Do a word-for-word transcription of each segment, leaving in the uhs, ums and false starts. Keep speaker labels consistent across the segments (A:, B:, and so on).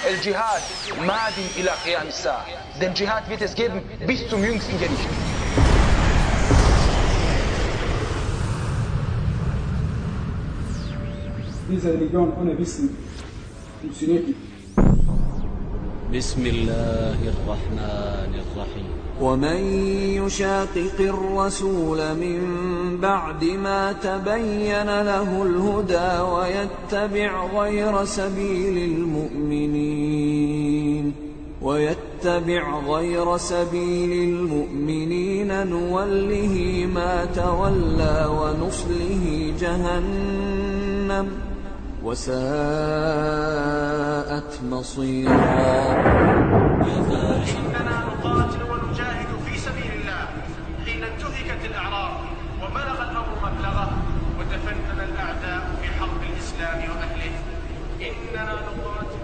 A: El Dschihad madin ila qiyam as-sa'a. Den Dschihad wird es geben bis zum jüngsten Gericht.
B: Diese Religion ohne Wissen funktioniert nicht.
C: بسم الله الرحمن الرحيم
D: ومن يشاقق الرسول من بعد ما تبين له الهدى ويتبع غير سبيل المؤمنين ويتبع غير سبيل المؤمنين نوله ما تولى ونصله جهنم وساءت مصيرا.
E: إننا نقاتل ونجاهد في سبيل الله حين انتهكت الأعراض وبلغ الأمر مبلغه وتفنن الأعداء في حرب الإسلام وأهله. إننا نقاتل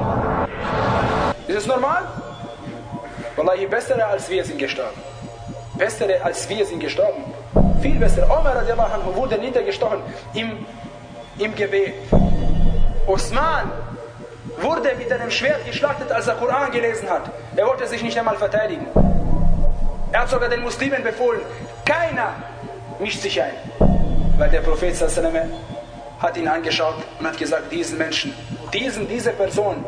E: ونجاهد.
B: Ist es normal? Wallahi, bessere als wir sind gestorben. Bessere als wir sind gestorben. Viel besser. Omar radiallahu anhu wurde niedergestochen im, im Gebet. Osman wurde mit einem Schwert geschlachtet, als er Koran gelesen hat. Er wollte sich nicht einmal verteidigen. Er hat sogar den Muslimen befohlen, keiner mischt sich ein. Weil der Prophet sallallahu alaihi wasallam hat ihn angeschaut und hat gesagt, diesen Menschen, diesen, diese Person,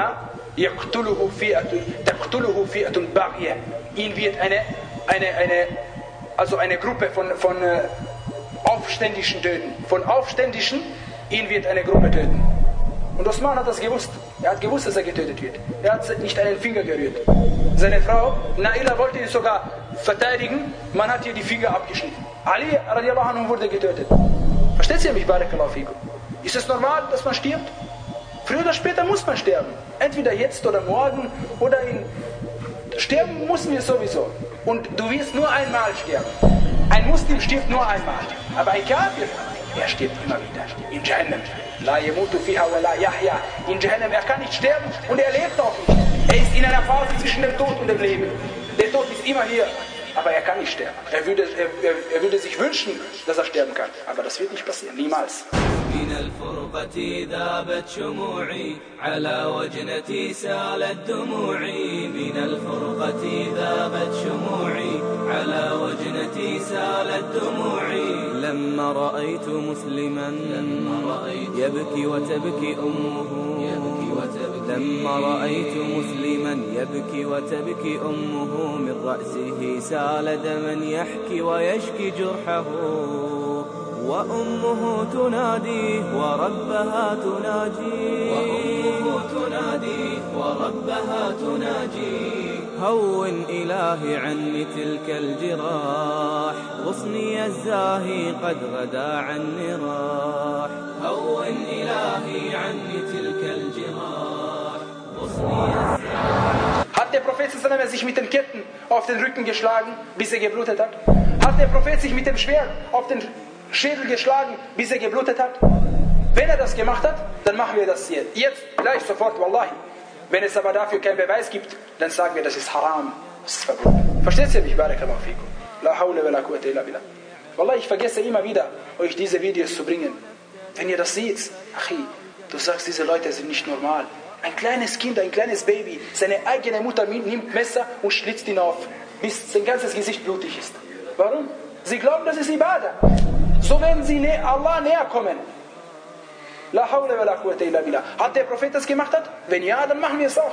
B: يقتله فئة تقتله فئة باغية. Ihn wird eine, eine, eine, also eine Gruppe von, von Aufständischen töten. Von Aufständischen, ihn wird eine Gruppe töten. Und Osman hat das gewusst. Er hat gewusst, dass er getötet wird. Er hat nicht einen Finger gerührt. Seine Frau, Naila, wollte ihn sogar verteidigen. Man hat ihr die Finger abgeschnitten. Ali radiallahu anhu wurde getötet. Versteht ihr mich, Barakallahu fikum? Ist es normal, dass man stirbt? Früher oder später muss man sterben. Entweder jetzt oder morgen oder in... Sterben müssen wir sowieso. Und du wirst nur einmal sterben. Ein Muslim stirbt nur einmal. Aber ein Kafir, er stirbt immer wieder. In Jahannam. La yamutu fiha wa la yahya. In Jahannam, er kann nicht sterben und er lebt auch nicht. Er ist in einer Phase zwischen dem Tod und dem Leben. Der Tod ist immer hier. Aber er kann nicht sterben. Er würde, er, er, er würde sich wünschen, dass er sterben kann. Aber das wird nicht passieren. Niemals.
D: من الفرقة ذابت شموعي على وجنتي سالت دموعي من الفرقة ذابت شموعي على وجنتي سالت دموعي لما رأيت مسلما يبكي وتبكي أمه لما رأيت مسلما يبكي وتبكي أمه من رأسه سال دما يحكي ويشكي جرحه وأمه تناديه وربها تناجيه وأمه تناديه وربها تناجيه هون إلهي عني تلك الجراح غصني الزاهي قد غدا عني راح هون إلهي عني تلك الجراح غصني الزاهي.
B: Hat der Prophet sich mit den Ketten auf den Rücken geschlagen, bis er geblutet hat? Hat der Prophet sich mit dem Schwert auf den Schädel geschlagen, bis er geblutet hat? Wenn er das gemacht hat, dann machen wir das jetzt. Jetzt, gleich, sofort, wallahi. Wenn es aber dafür keinen Beweis gibt, dann sagen wir, das ist haram, das ist verboten. Versteht ihr mich? Barakallahu fikum. La hawla wa la quwwata illa billah. Wallahi, ich vergesse immer wieder, euch diese Videos zu bringen. Wenn ihr das seht, achi, du sagst, diese Leute sind nicht normal. Ein kleines Kind, ein kleines Baby, seine eigene Mutter nimmt Messer und schlitzt ihn auf, bis sein ganzes Gesicht blutig ist. Warum? Sie glauben, das ist Ibadah. So werden sie Allah näher kommen. La hawla wa la quwwata illa billah. Hat der Prophet das gemacht? Hat? Wenn ja, dann machen wir es auch.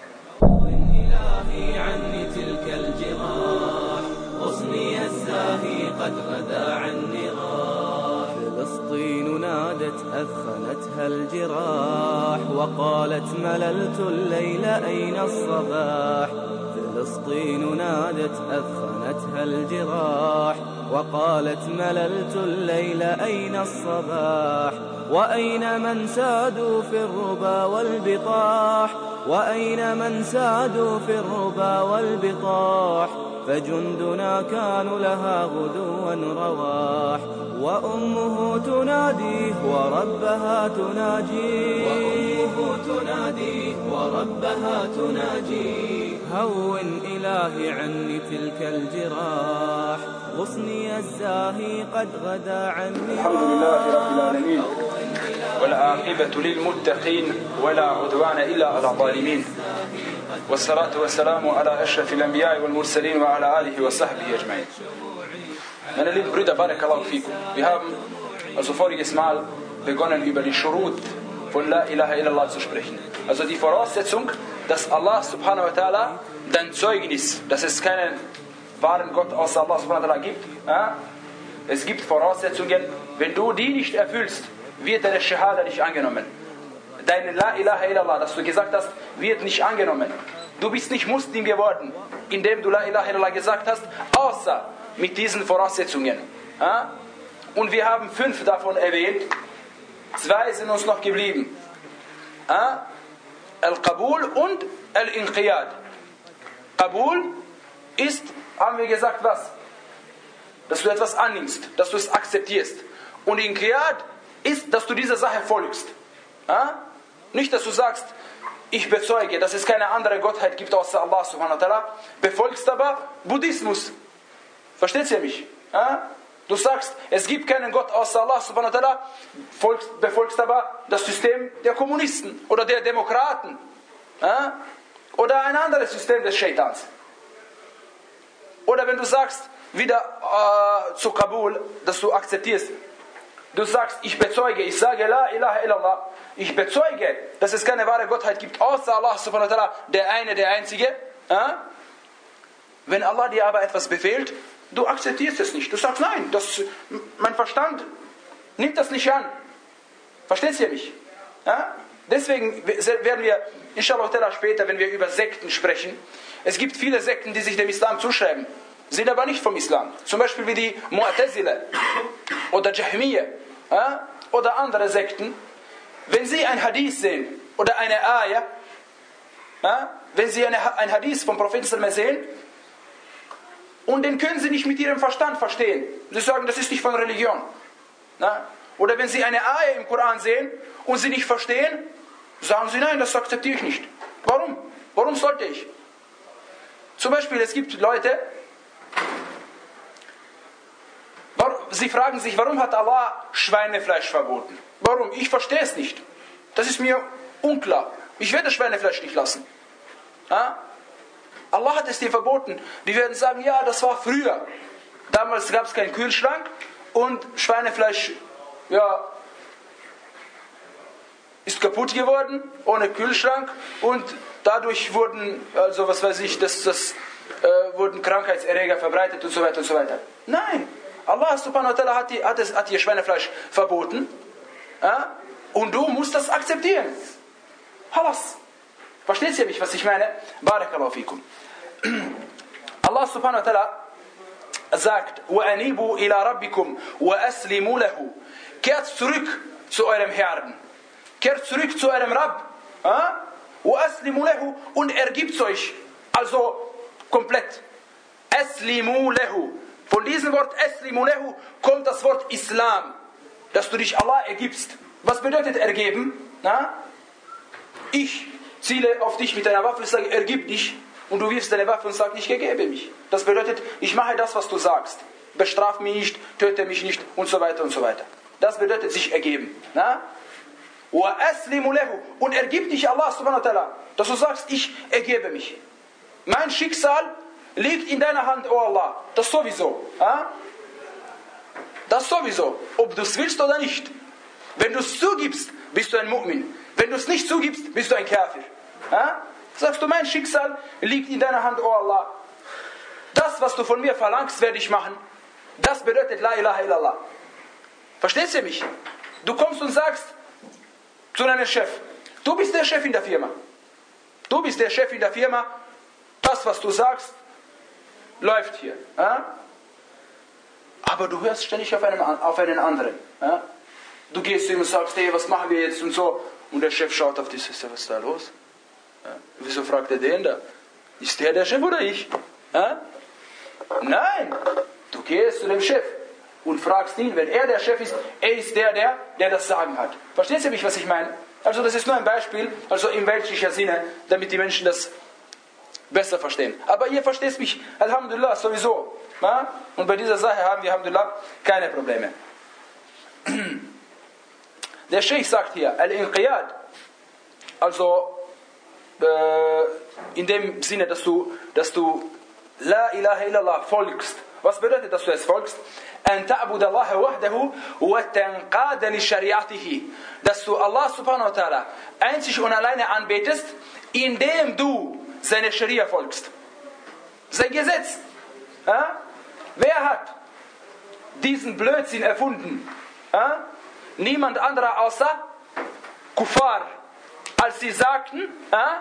D: فلسطين نادت أثخنتها الجراح وقالت مللت الليل أين الصباح فلسطين نادت أثخنتها الجراح وقالت مللت الليل أين الصباح وأين من سادوا في الربا والبطاح وأين من سادوا في الربا والبطاح فجندنا كانوا لها غدوا رواح وأمه تناديه وربها تناجيه وأمه تناديه وربها تناجيه هون إلهي عني تلك الجراح غصني الزاهي قد غدا عني
B: الحمد لله رب العالمين والعاقبة للمتقين ولا عدوان إلا على الظالمين والصلاة والسلام على أشرف الأنبياء والمرسلين وعلى آله وصحبه أجمعين. Meine lieben Brüder, Barakallahu fikum. Wir haben also voriges Mal begonnen, über die Shurut von La ilaha illallah zu sprechen. Also die Voraussetzung, dass Allah subhanahu wa ta'ala dein Zeugnis, dass es keinen wahren Gott außer Allah subhanahu wa ta'ala gibt. Ja? Es gibt Voraussetzungen, wenn du die nicht erfüllst, wird deine Shahada nicht angenommen. Deine La ilaha illallah, das du gesagt hast, wird nicht angenommen. Du bist nicht Muslim geworden, indem du La ilaha illallah gesagt hast, außer mit diesen Voraussetzungen. Ja? Und wir haben fünf davon erwähnt. Zwei sind uns noch geblieben. Ja? Al-Qabul und Al-Inqiyad. Qabul ist, haben wir gesagt, was? Dass du etwas annimmst, dass du es akzeptierst. Und Inqiyad ist, dass du dieser Sache folgst. Ja? Nicht, dass du sagst, ich bezeuge, dass es keine andere Gottheit gibt außer Allah subhanahu wa ta'ala, befolgst aber Buddhismus. Versteht ihr mich? Ja? Du sagst, es gibt keinen Gott außer Allah subhanahu wa ta'ala, folgst, befolgst aber das System der Kommunisten oder der Demokraten. Ja? Oder ein anderes System des Shaitans. Oder wenn du sagst, wieder äh, zu Kabul, dass du akzeptierst, du sagst, ich bezeuge, ich sage La ilaha illallah, ich bezeuge, dass es keine wahre Gottheit gibt außer Allah subhanahu wa ta'ala, der eine, der einzige. Ja? Wenn Allah dir aber etwas befehlt, du akzeptierst es nicht. Du sagst, nein, das, mein Verstand nimmt das nicht an. Versteht ihr mich? Ja? Deswegen werden wir, inshallah später, wenn wir über Sekten sprechen, es gibt viele Sekten, die sich dem Islam zuschreiben, sind aber nicht vom Islam. Zum Beispiel wie die Mu'tazila oder Jahmiyyah, ja? Oder andere Sekten. Wenn sie ein Hadith sehen oder eine Ayah, ja? Wenn sie eine, ein Hadith vom Propheten sehen, und den können sie nicht mit ihrem Verstand verstehen. Sie sagen, das ist nicht von Religion. Na? Oder wenn sie eine Ayah im Koran sehen und sie nicht verstehen, sagen sie, nein, das akzeptiere ich nicht. Warum? Warum sollte ich? Zum Beispiel, es gibt Leute, sie fragen sich, warum hat Allah Schweinefleisch verboten? Warum? Ich verstehe es nicht. Das ist mir unklar. Ich werde Schweinefleisch nicht lassen. Na? Allah hat es dir verboten. Die werden sagen, ja, das war früher. Damals gab es keinen Kühlschrank und Schweinefleisch, ja, ist kaputt geworden, ohne Kühlschrank, und dadurch wurden, also was weiß ich, das, das, äh, wurden Krankheitserreger verbreitet und so weiter und so weiter. Nein, Allah subhanahu wa ta'ala hat, die, hat, es, hat dir Schweinefleisch verboten, ja? Und du musst das akzeptieren. Halas. Versteht ihr mich, was ich meine? Barakallahu fikum. Allah subhanahu wa ta'ala sagt, وَأَنِيبُوا إِلَىٰ رَبِّكُمْ وَأَسْلِمُوا لَهُ. Kehrt zurück zu eurem Herrn. Kehrt zurück zu eurem Rabb. وَأَسْلِمُوا لَهُ. Und ergibt euch. Also komplett. أَسْلِمُوا لَهُ. Von diesem Wort أَسْلِمُوا لَهُ kommt das Wort Islam. Dass du dich Allah ergibst. Was bedeutet ergeben? Na? Ich ziele auf dich mit einer Waffe und sage, ergib dich. Und du wirfst deine Waffe und sagst, ich ergebe mich. Das bedeutet, ich mache das, was du sagst. Bestraf mich nicht, töte mich nicht und so weiter und so weiter. Das bedeutet sich ergeben. Na? Und ergib dich Allah subhanahu wa ta'ala. Dass du sagst, ich ergebe mich. Mein Schicksal liegt in deiner Hand, oh Allah. Das sowieso. Ja? Das sowieso. Ob du es willst oder nicht. Wenn du es zugibst, bist du ein Mu'min. Wenn du es nicht zugibst, bist du ein Kafir. Ja? Sagst du, mein Schicksal liegt in deiner Hand, oh Allah. Das, was du von mir verlangst, werde ich machen. Das bedeutet La ilaha illallah. Verstehst du mich? Du kommst und sagst zu deinem Chef, du bist der Chef in der Firma. Du bist der Chef in der Firma. Das, was du sagst, läuft hier. Ja? Aber du hörst ständig auf einen, auf einen anderen. Ja? Du gehst zu ihm und sagst, hey, was machen wir jetzt und so. Und der Chef schaut auf dich, was ist da los? Ja? Wieso fragt er den da? Ist der der Chef oder ich? Ja? Nein, du gehst zu dem Chef und fragst ihn, wenn er der Chef ist, er ist der, der, der das Sagen hat. Versteht ihr mich, was ich meine? Also das ist nur ein Beispiel, also in weltlicher Sinne, damit die Menschen das besser verstehen. Aber ihr versteht mich, Alhamdulillah, sowieso. Ja? Und bei dieser Sache haben wir, Alhamdulillah, keine Probleme. Der Sheikh sagt hier, Al-Inqiyad, also äh, in dem Sinne, dass du, dass du La ilaha illallah folgst. Was bedeutet, dass du es folgst? أن تعبد الله وحده وتنقاد لشريعته. Dass du Allah subhanahu wa ta'ala einzig und alleine anbetest, indem du seine Scharia folgst. Sein Gesetz. Ja? Wer hat diesen Blödsinn erfunden? Ja? Niemand anderer außer Kuffar. Als sie sagten, ja?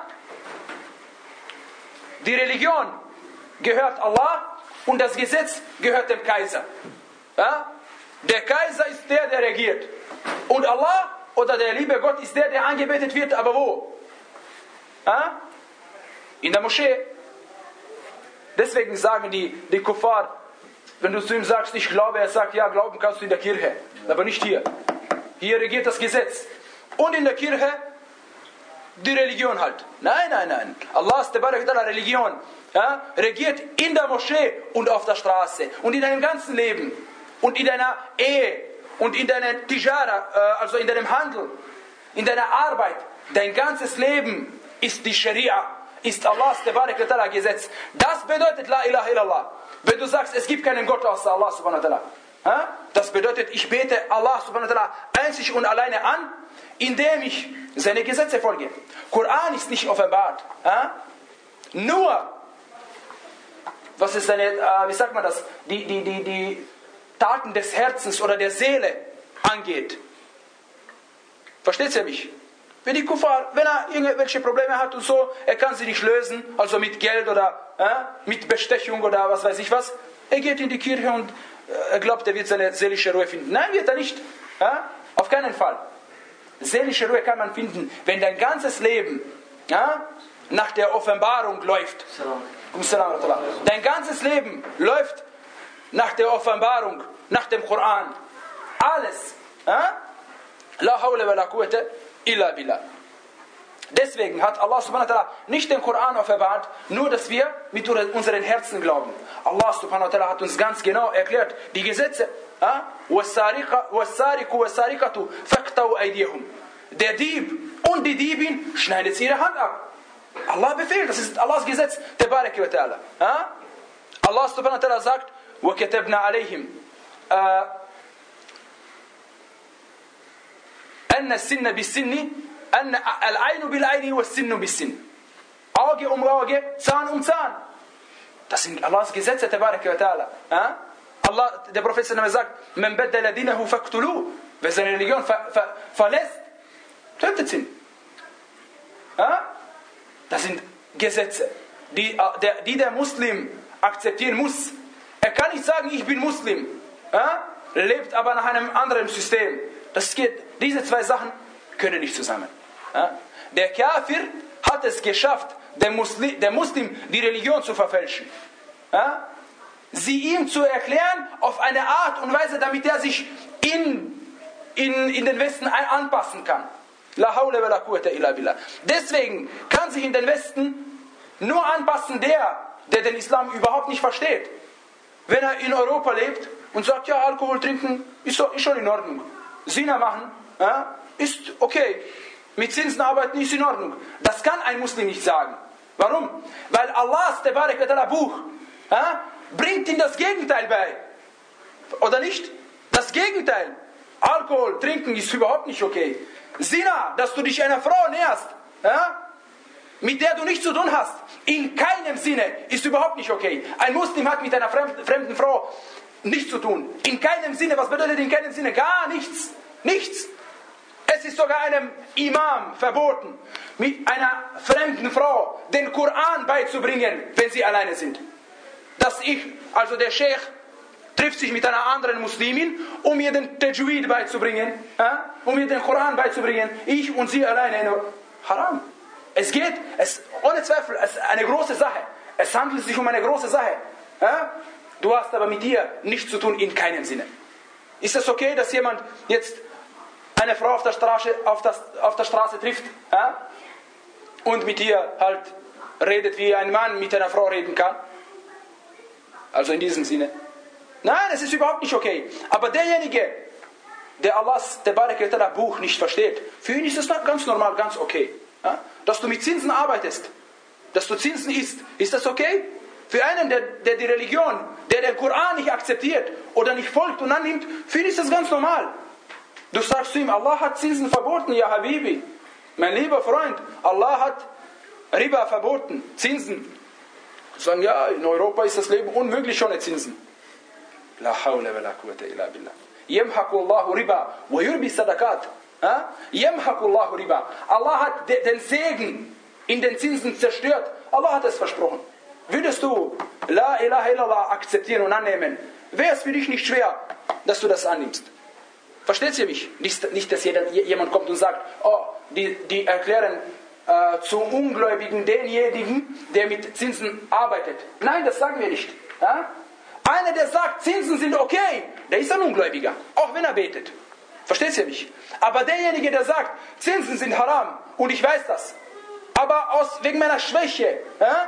B: Die Religion gehört Allah und das Gesetz gehört dem Kaiser. Ja? Der Kaiser ist der, der regiert. Und Allah oder der liebe Gott ist der, der angebetet wird. Aber wo? Ja? In der Moschee. Deswegen sagen die, die Kuffar, wenn du zu ihm sagst, ich glaube, er sagt, ja, glauben kannst du in der Kirche. Aber nicht hier. Hier regiert das Gesetz. Und in der Kirche die Religion halt. Nein, nein, nein. Allah ist der Religion. Ja, regiert in der Moschee und auf der Straße und in deinem ganzen Leben und in deiner Ehe und in deiner Tijara, äh, also in deinem Handel, in deiner Arbeit. Dein ganzes Leben ist die Scharia, ist Allahs Gesetz. Das bedeutet La ilaha illallah. Wenn du sagst, es gibt keinen Gott außer Allah subhanahu wa ta'ala. Ja? Das bedeutet, ich bete Allah subhanahu wa ta'ala einzig und alleine an, indem ich seine Gesetze folge. Koran ist nicht offenbart. Ja? Nur was ist eine, äh, wie sagt man das, die, die, die, die Taten des Herzens oder der Seele angeht. Versteht ihr mich? Wenn die Kuffar, wenn er irgendwelche Probleme hat und so, er kann sie nicht lösen, also mit Geld oder äh, mit Bestechung oder was weiß ich was, er geht in die Kirche und äh, er glaubt, er wird seine seelische Ruhe finden. Nein, wird er nicht. Äh? Auf keinen Fall. Seelische Ruhe kann man finden, wenn dein ganzes Leben äh, nach der Offenbarung läuft. Dein ganzes Leben läuft nach der Offenbarung, nach dem Koran. Alles. La hawla wa la quwwata illa billah. Deswegen hat Allah subhanahu wa ta'ala nicht den Koran offenbart, nur dass wir mit unseren Herzen glauben. Allah subhanahu wa ta'ala hat uns ganz genau erklärt, die Gesetze. Der Dieb und die Diebin schneidet ihre Hand ab. Allah befehlt, das ist Allahs Gesetz. Tabaraka wa ta'ala. Allah subhanahu wa ta'ala sagt, وَكَتَبْنَا عَلَيْهِمْ أَنَّ السِّنَّ بِالسِّنِّ أَنَّ الْعَيْنُ بِالْعَيْنِ وَالسِّنُّ بِالسِّنِّ. Auge um Auge, Zahn um Zahn. Das sind Allahs Gesetze, Tabaraka wa ta'ala. Allah, der Prophet sagt, مَنْ بَدَّلَ دِينَهُ فَاقْتُلُوهُ. Wer seine Religion ver ver verlässt, tötet ihn. Das sind Gesetze, die der, die der Muslim akzeptieren muss. Er kann nicht sagen, ich bin Muslim, ja? Lebt aber nach einem anderen System. Das geht, diese zwei Sachen können nicht zusammen. Ja? Der Kafir hat es geschafft, der Muslim, der Muslim die Religion zu verfälschen. Ja? Sie ihm zu erklären auf eine Art und Weise, damit er sich in, in, in den Westen anpassen kann. La hawla wa la quwwata illa billah. Deswegen kann sich in den Westen nur anpassen der, der den Islam überhaupt nicht versteht. Wenn er in Europa lebt und sagt, ja, Alkohol trinken ist, so, ist schon in Ordnung. Zina machen, ja, ist okay. Mit Zinsen arbeiten ist in Ordnung. Das kann ein Muslim nicht sagen. Warum? Weil Allahs Tabarak wa Ta'ala Buch ja, bringt ihm das Gegenteil bei. Oder nicht? Das Gegenteil. Alkohol trinken ist überhaupt nicht okay. Zina, dass du dich einer Frau näherst, ja, mit der du nichts zu tun hast, in keinem Sinne ist überhaupt nicht okay. Ein Muslim hat mit einer fremden, fremden Frau nichts zu tun. In keinem Sinne, was bedeutet in keinem Sinne? Gar nichts. Nichts. Es ist sogar einem Imam verboten, mit einer fremden Frau den Koran beizubringen, wenn sie alleine sind. Dass ich, also der Sheikh, trifft sich mit einer anderen Muslimin, um ihr den Tajweed beizubringen, äh, um ihr den Koran beizubringen. Ich und sie alleine. Haram. Es geht, es, ohne Zweifel, es ist eine große Sache. Es handelt sich um eine große Sache. Äh? Du hast aber mit ihr nichts zu tun, in keinem Sinne. Ist es okay, dass jemand jetzt eine Frau auf der Straße, auf das, auf der Straße trifft äh? und mit ihr halt redet, wie ein Mann mit einer Frau reden kann? Also in diesem Sinne. Nein, es ist überhaupt nicht okay. Aber derjenige, der Allahs, der Barakatullah Buch nicht versteht, für ihn ist das ganz normal, ganz okay. Ja? Dass du mit Zinsen arbeitest, dass du Zinsen isst, ist das okay? Für einen, der, der die Religion, der den Koran nicht akzeptiert oder nicht folgt und annimmt, für ihn ist das ganz normal. Du sagst zu ihm, Allah hat Zinsen verboten, ja Habibi. Mein lieber Freund, Allah hat Riba verboten, Zinsen. Sagen, ja, in Europa ist das Leben unmöglich ohne Zinsen. La hawla wa la quwwata illa billah. Yamhaqu Allahu riba wa yurbi sadaqat. Yamhaqu Allahu riba. Allah hat den Segen in den Zinsen zerstört. Allah hat es versprochen. Würdest du La ilaha illallah akzeptieren und annehmen, wäre es für dich nicht schwer, dass du das annimmst. Versteht ihr mich? Nicht, nicht dass jeder, jemand kommt und sagt, oh, die, die erklären äh, zu Ungläubigen denjenigen, der mit Zinsen arbeitet. Nein, das sagen wir nicht. Ja? Einer, der sagt, Zinsen sind okay, der ist ein Ungläubiger, auch wenn er betet. Versteht ihr mich? Aber derjenige, der sagt, Zinsen sind haram, und ich weiß das, aber aus, wegen meiner Schwäche, ja?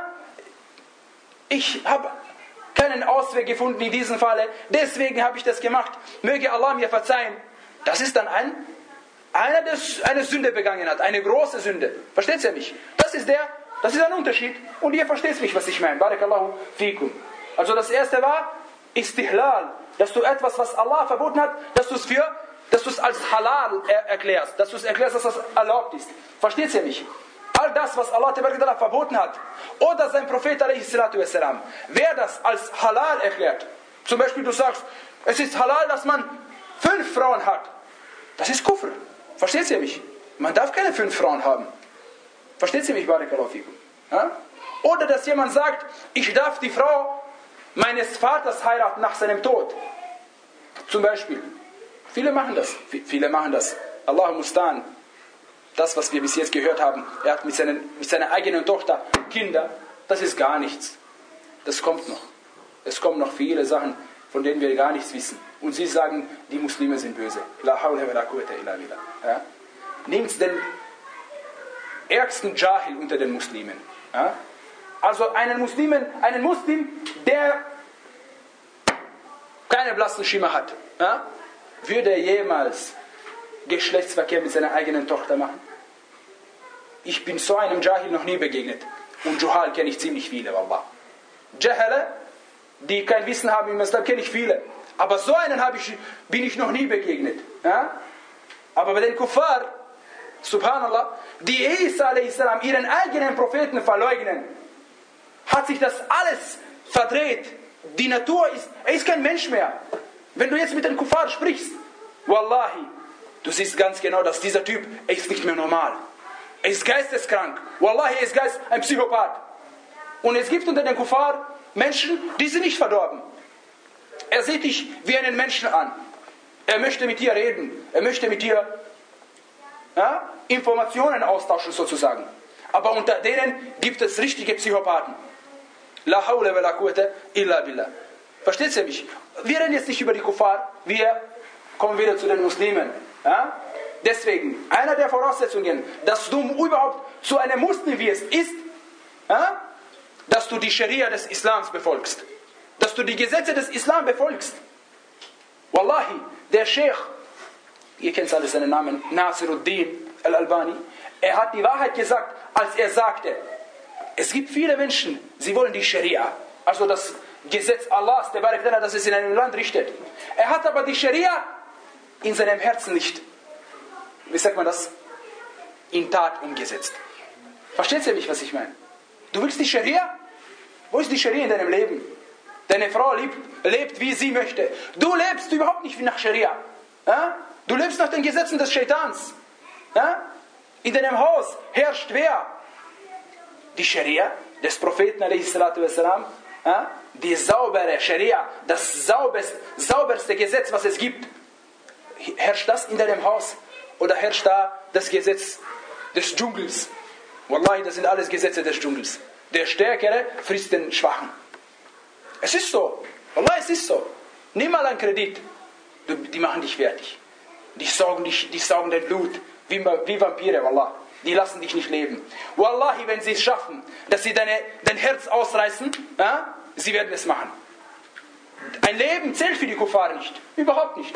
B: Ich habe keinen Ausweg gefunden in diesem Falle, deswegen habe ich das gemacht, möge Allah mir verzeihen. Das ist dann ein, einer, der eine Sünde begangen hat, eine große Sünde. Versteht ihr mich? Das ist der, das ist ein Unterschied, und ihr versteht mich, was ich meine. Barakallahu fikum. Also das erste war Istihlal, dass du etwas, was Allah verboten hat, dass du es für, dass du es als halal er erklärst, dass du es erklärst, dass das erlaubt ist. Versteht ihr mich? All das, was Allah verboten hat, oder sein Prophet, wer das als halal erklärt, zum Beispiel du sagst, es ist halal, dass man fünf Frauen hat, das ist Kufr. Versteht ihr mich? Man darf keine fünf Frauen haben. Versteht ihr mich, Barakallahu fikum? Ja? Oder dass jemand sagt, ich darf die Frau meines Vaters heiraten nach seinem Tod. Zum Beispiel. Viele machen das. Viele machen das. Allahu Mustan. Das, was wir bis jetzt gehört haben, er hat mit, seinen, mit seiner eigenen Tochter Kinder, das ist gar nichts. Das kommt noch. Es kommen noch viele Sachen, von denen wir gar nichts wissen. Und sie sagen, die Muslime sind böse. La hawla wa la quwwata illa billah. Ja? Nehmt den ärgsten Jahil unter den Muslimen. Ja? Also einen Muslimen, einen Muslim, der keine blassen Schimmer hat, ja? Würde er jemals Geschlechtsverkehr mit seiner eigenen Tochter machen? Ich bin so einem Jahil noch nie begegnet. Und Juhal kenne ich ziemlich viele, Wallah. Jahale, die kein Wissen haben im Islam, kenne ich viele. Aber so einen habe ich, bin ich noch nie begegnet. Ja? Aber bei den Kuffar, subhanallah, die Isa a s, ihren eigenen Propheten verleugnen, hat sich das alles verdreht. Die Natur ist, er ist kein Mensch mehr. Wenn du jetzt mit den Kuffar sprichst, Wallahi, du siehst ganz genau, dass dieser Typ, er ist nicht mehr normal. Er ist geisteskrank. Wallahi, er ist Geist, ein Psychopath. Und es gibt unter den Kuffar Menschen, die sind nicht verdorben. Er sieht dich wie einen Menschen an. Er möchte mit dir reden. Er möchte mit dir ja, Informationen austauschen sozusagen. Aber unter denen gibt es richtige Psychopathen. La hawla wa la quwwata illa billah. Versteht ihr mich? Wir reden jetzt nicht über die Kuffar. Wir kommen wieder zu den Muslimen. Ja? Deswegen, einer der Voraussetzungen, dass du überhaupt zu einem Muslim wirst, ist, ja, dass du die Scharia des Islams befolgst. Dass du die Gesetze des Islam befolgst. Wallahi, der Sheikh, ihr kennt alle seinen Namen, Nasiruddin al-Albani, er hat die Wahrheit gesagt, als er sagte, es gibt viele Menschen, sie wollen die Scharia, also das Gesetz Allahs, der Barakatullah, das es in einem Land richtet. Er hat aber die Scharia in seinem Herzen nicht, wie sagt man das, in Tat umgesetzt. Versteht ihr mich, was ich meine? Du willst die Scharia? Wo ist die Scharia in deinem Leben? Deine Frau lebt, lebt wie sie möchte. Du lebst überhaupt nicht wie nach Scharia. Ja? Du lebst nach den Gesetzen des Shaitans. Ja? In deinem Haus herrscht wer? Die Scharia des Propheten a s. Ja? Die saubere Scharia, das sauberste, sauberste Gesetz, was es gibt. Herrscht das in deinem Haus? Oder herrscht da das Gesetz des Dschungels? Wallahi, das sind alles Gesetze des Dschungels. Der Stärkere frisst den Schwachen. Es ist so. Wallahi, es ist so. Nimm mal einen Kredit. Die machen dich fertig. Die saugen, dich, die saugen dein Blut. Wie, wie Vampire, Wallah. Die lassen dich nicht leben. Wallahi, wenn sie es schaffen, dass sie deine, dein Herz ausreißen, ja, sie werden es machen. Ein Leben zählt für die Kuffar nicht. Überhaupt nicht.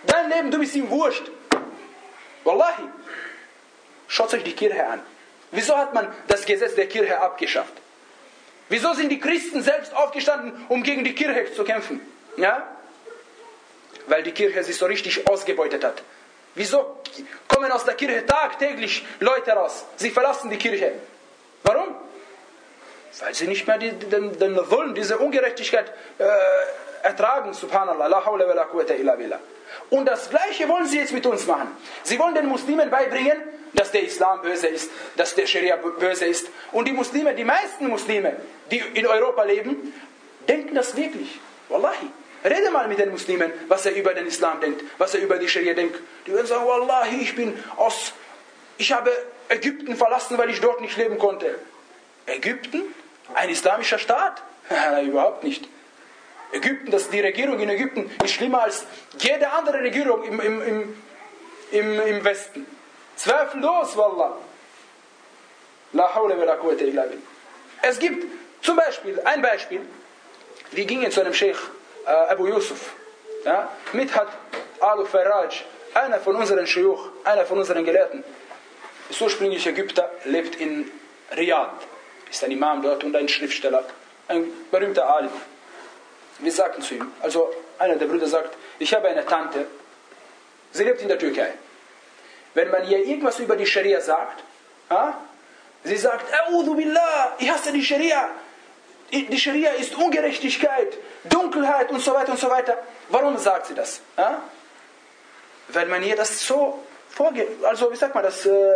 B: Dein Leben, du bist ihm wurscht. Wallahi. Schaut euch die Kirche an. Wieso hat man das Gesetz der Kirche abgeschafft? Wieso sind die Christen selbst aufgestanden, um gegen die Kirche zu kämpfen? Ja? Weil die Kirche sich so richtig ausgebeutet hat. Wieso kommen aus der Kirche tagtäglich Leute raus? Sie verlassen die Kirche. Warum? Weil sie nicht mehr die, den, den wollen, diese Ungerechtigkeit äh, ertragen. Subhanallah. La hawla wa la quwwata illa billah. Und das Gleiche wollen sie jetzt mit uns machen. Sie wollen den Muslimen beibringen, dass der Islam böse ist, dass der Scharia böse ist. Und die Muslime, die meisten Muslime, die in Europa leben, denken das wirklich. Wallahi. Rede mal mit den Muslimen, was er über den Islam denkt, was er über die Scharia denkt. Die werden sagen, Wallahi, ich bin aus, ich habe Ägypten verlassen, weil ich dort nicht leben konnte. Ägypten? Ein islamischer Staat? Überhaupt nicht. Ägypten, das, die Regierung in Ägypten ist schlimmer als jede andere Regierung im, im, im, im, im Westen. Zweifellos, Wallah. La hawla wa la quwwata illa billah. Es gibt zum Beispiel, ein Beispiel, wir gingen zu einem Sheikh, äh, Abu Yusuf, ja, Midhat al-Faraj, einer von unseren Shuyukh, einer von unseren Gelehrten, ist ursprünglich Ägypter, lebt in Riyadh, ist ein Imam dort und ein Schriftsteller, ein berühmter Alim. Wir sagten zu ihm, also einer der Brüder sagt, ich habe eine Tante, sie lebt in der Türkei. Wenn man ihr irgendwas über die Scharia sagt, ha, sie sagt, A'udhu billah, ich hasse die Scharia. Die Scharia ist Ungerechtigkeit, Dunkelheit und so weiter und so weiter. Warum sagt sie das? Ha? Weil man ihr das so vorgeht, also wie sagt man das? Äh,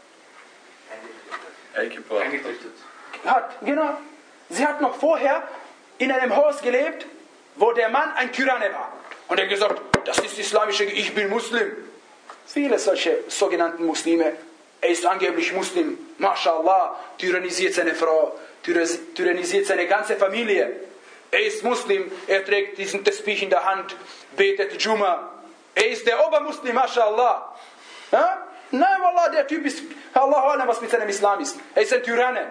F: Eingetrichtert.
B: Hat, genau. Sie hat noch vorher in einem Haus gelebt, wo der Mann ein Tyranne war. Und er hat gesagt, das ist islamische, ich bin Muslim. Viele solche sogenannten Muslime, er ist angeblich Muslim, MashaAllah, tyrannisiert seine Frau, tyrannisiert seine ganze Familie. Er ist Muslim, er trägt diesen Tesbih in der Hand, betet Juma. Er ist der Obermuslim, MashaAllah. Ja? Nein, Wallah, der Typ ist, Allahu Alam, was mit seinem Islam ist. Er ist ein Tyranne.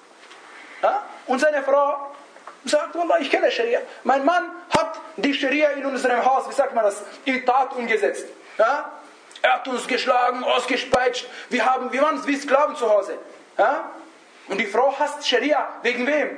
B: Ja? Und seine Frau sagt, Wallah, ich kenne Scharia. Mein Mann hat die Scharia in unserem Haus, wie sagt man das, in Tat umgesetzt. Ja? Er hat uns geschlagen, ausgespeitscht. Wir, haben, wir waren wie Sklaven zu Hause. Ja? Und die Frau hasst Scharia. Wegen wem?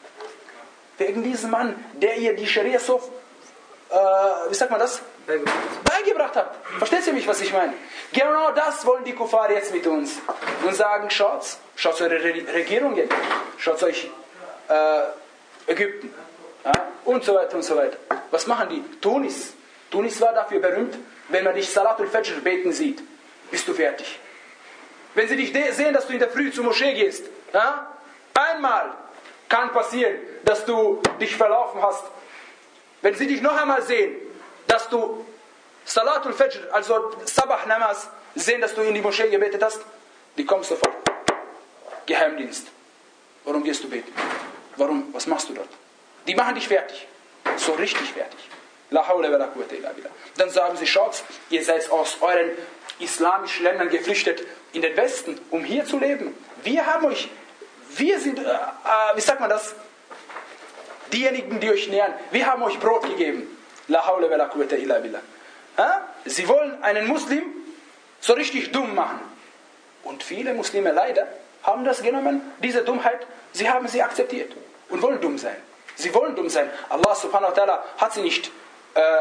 B: Wegen diesem Mann, der ihr die Scharia so, äh, wie sagt man das? Beigebracht. Beigebracht hat. Versteht ihr mich, was ich meine? Genau das wollen die Kuffar jetzt mit uns. Und sagen, schaut's, schaut eure Re- Regierungen, schaut euch äh, Ägypten. Ja? Und so weiter und so weiter. Was machen die? Tunis. Tunis war dafür berühmt, wenn man dich Salatul Fajr beten sieht, bist du fertig. Wenn sie dich de- sehen, dass du in der Früh zur Moschee gehst, ja? Einmal kann passieren, dass du dich verlaufen hast. Wenn sie dich noch einmal sehen, dass du Salatul Fajr, also Sabah Namaz, sehen, dass du in die Moschee gebetet hast, die kommen sofort. Geheimdienst. Warum gehst du beten? Warum? Was machst du dort? Die machen dich fertig. So richtig fertig. La hawla wa la quwwata illa billah. Dann sagen sie, schaut, ihr seid aus euren islamischen Ländern geflüchtet in den Westen, um hier zu leben. Wir haben euch, wir sind, äh, äh, wie sagt man das? Diejenigen, die euch nähern, wir haben euch Brot gegeben. La hawla wa la quwwata illa billah. Ha? Sie wollen einen Muslim so richtig dumm machen. Und viele Muslime leider haben das genommen, diese Dummheit, sie haben sie akzeptiert und wollen dumm sein. Sie wollen dumm sein. Allah subhanahu wa ta'ala hat sie nicht, äh,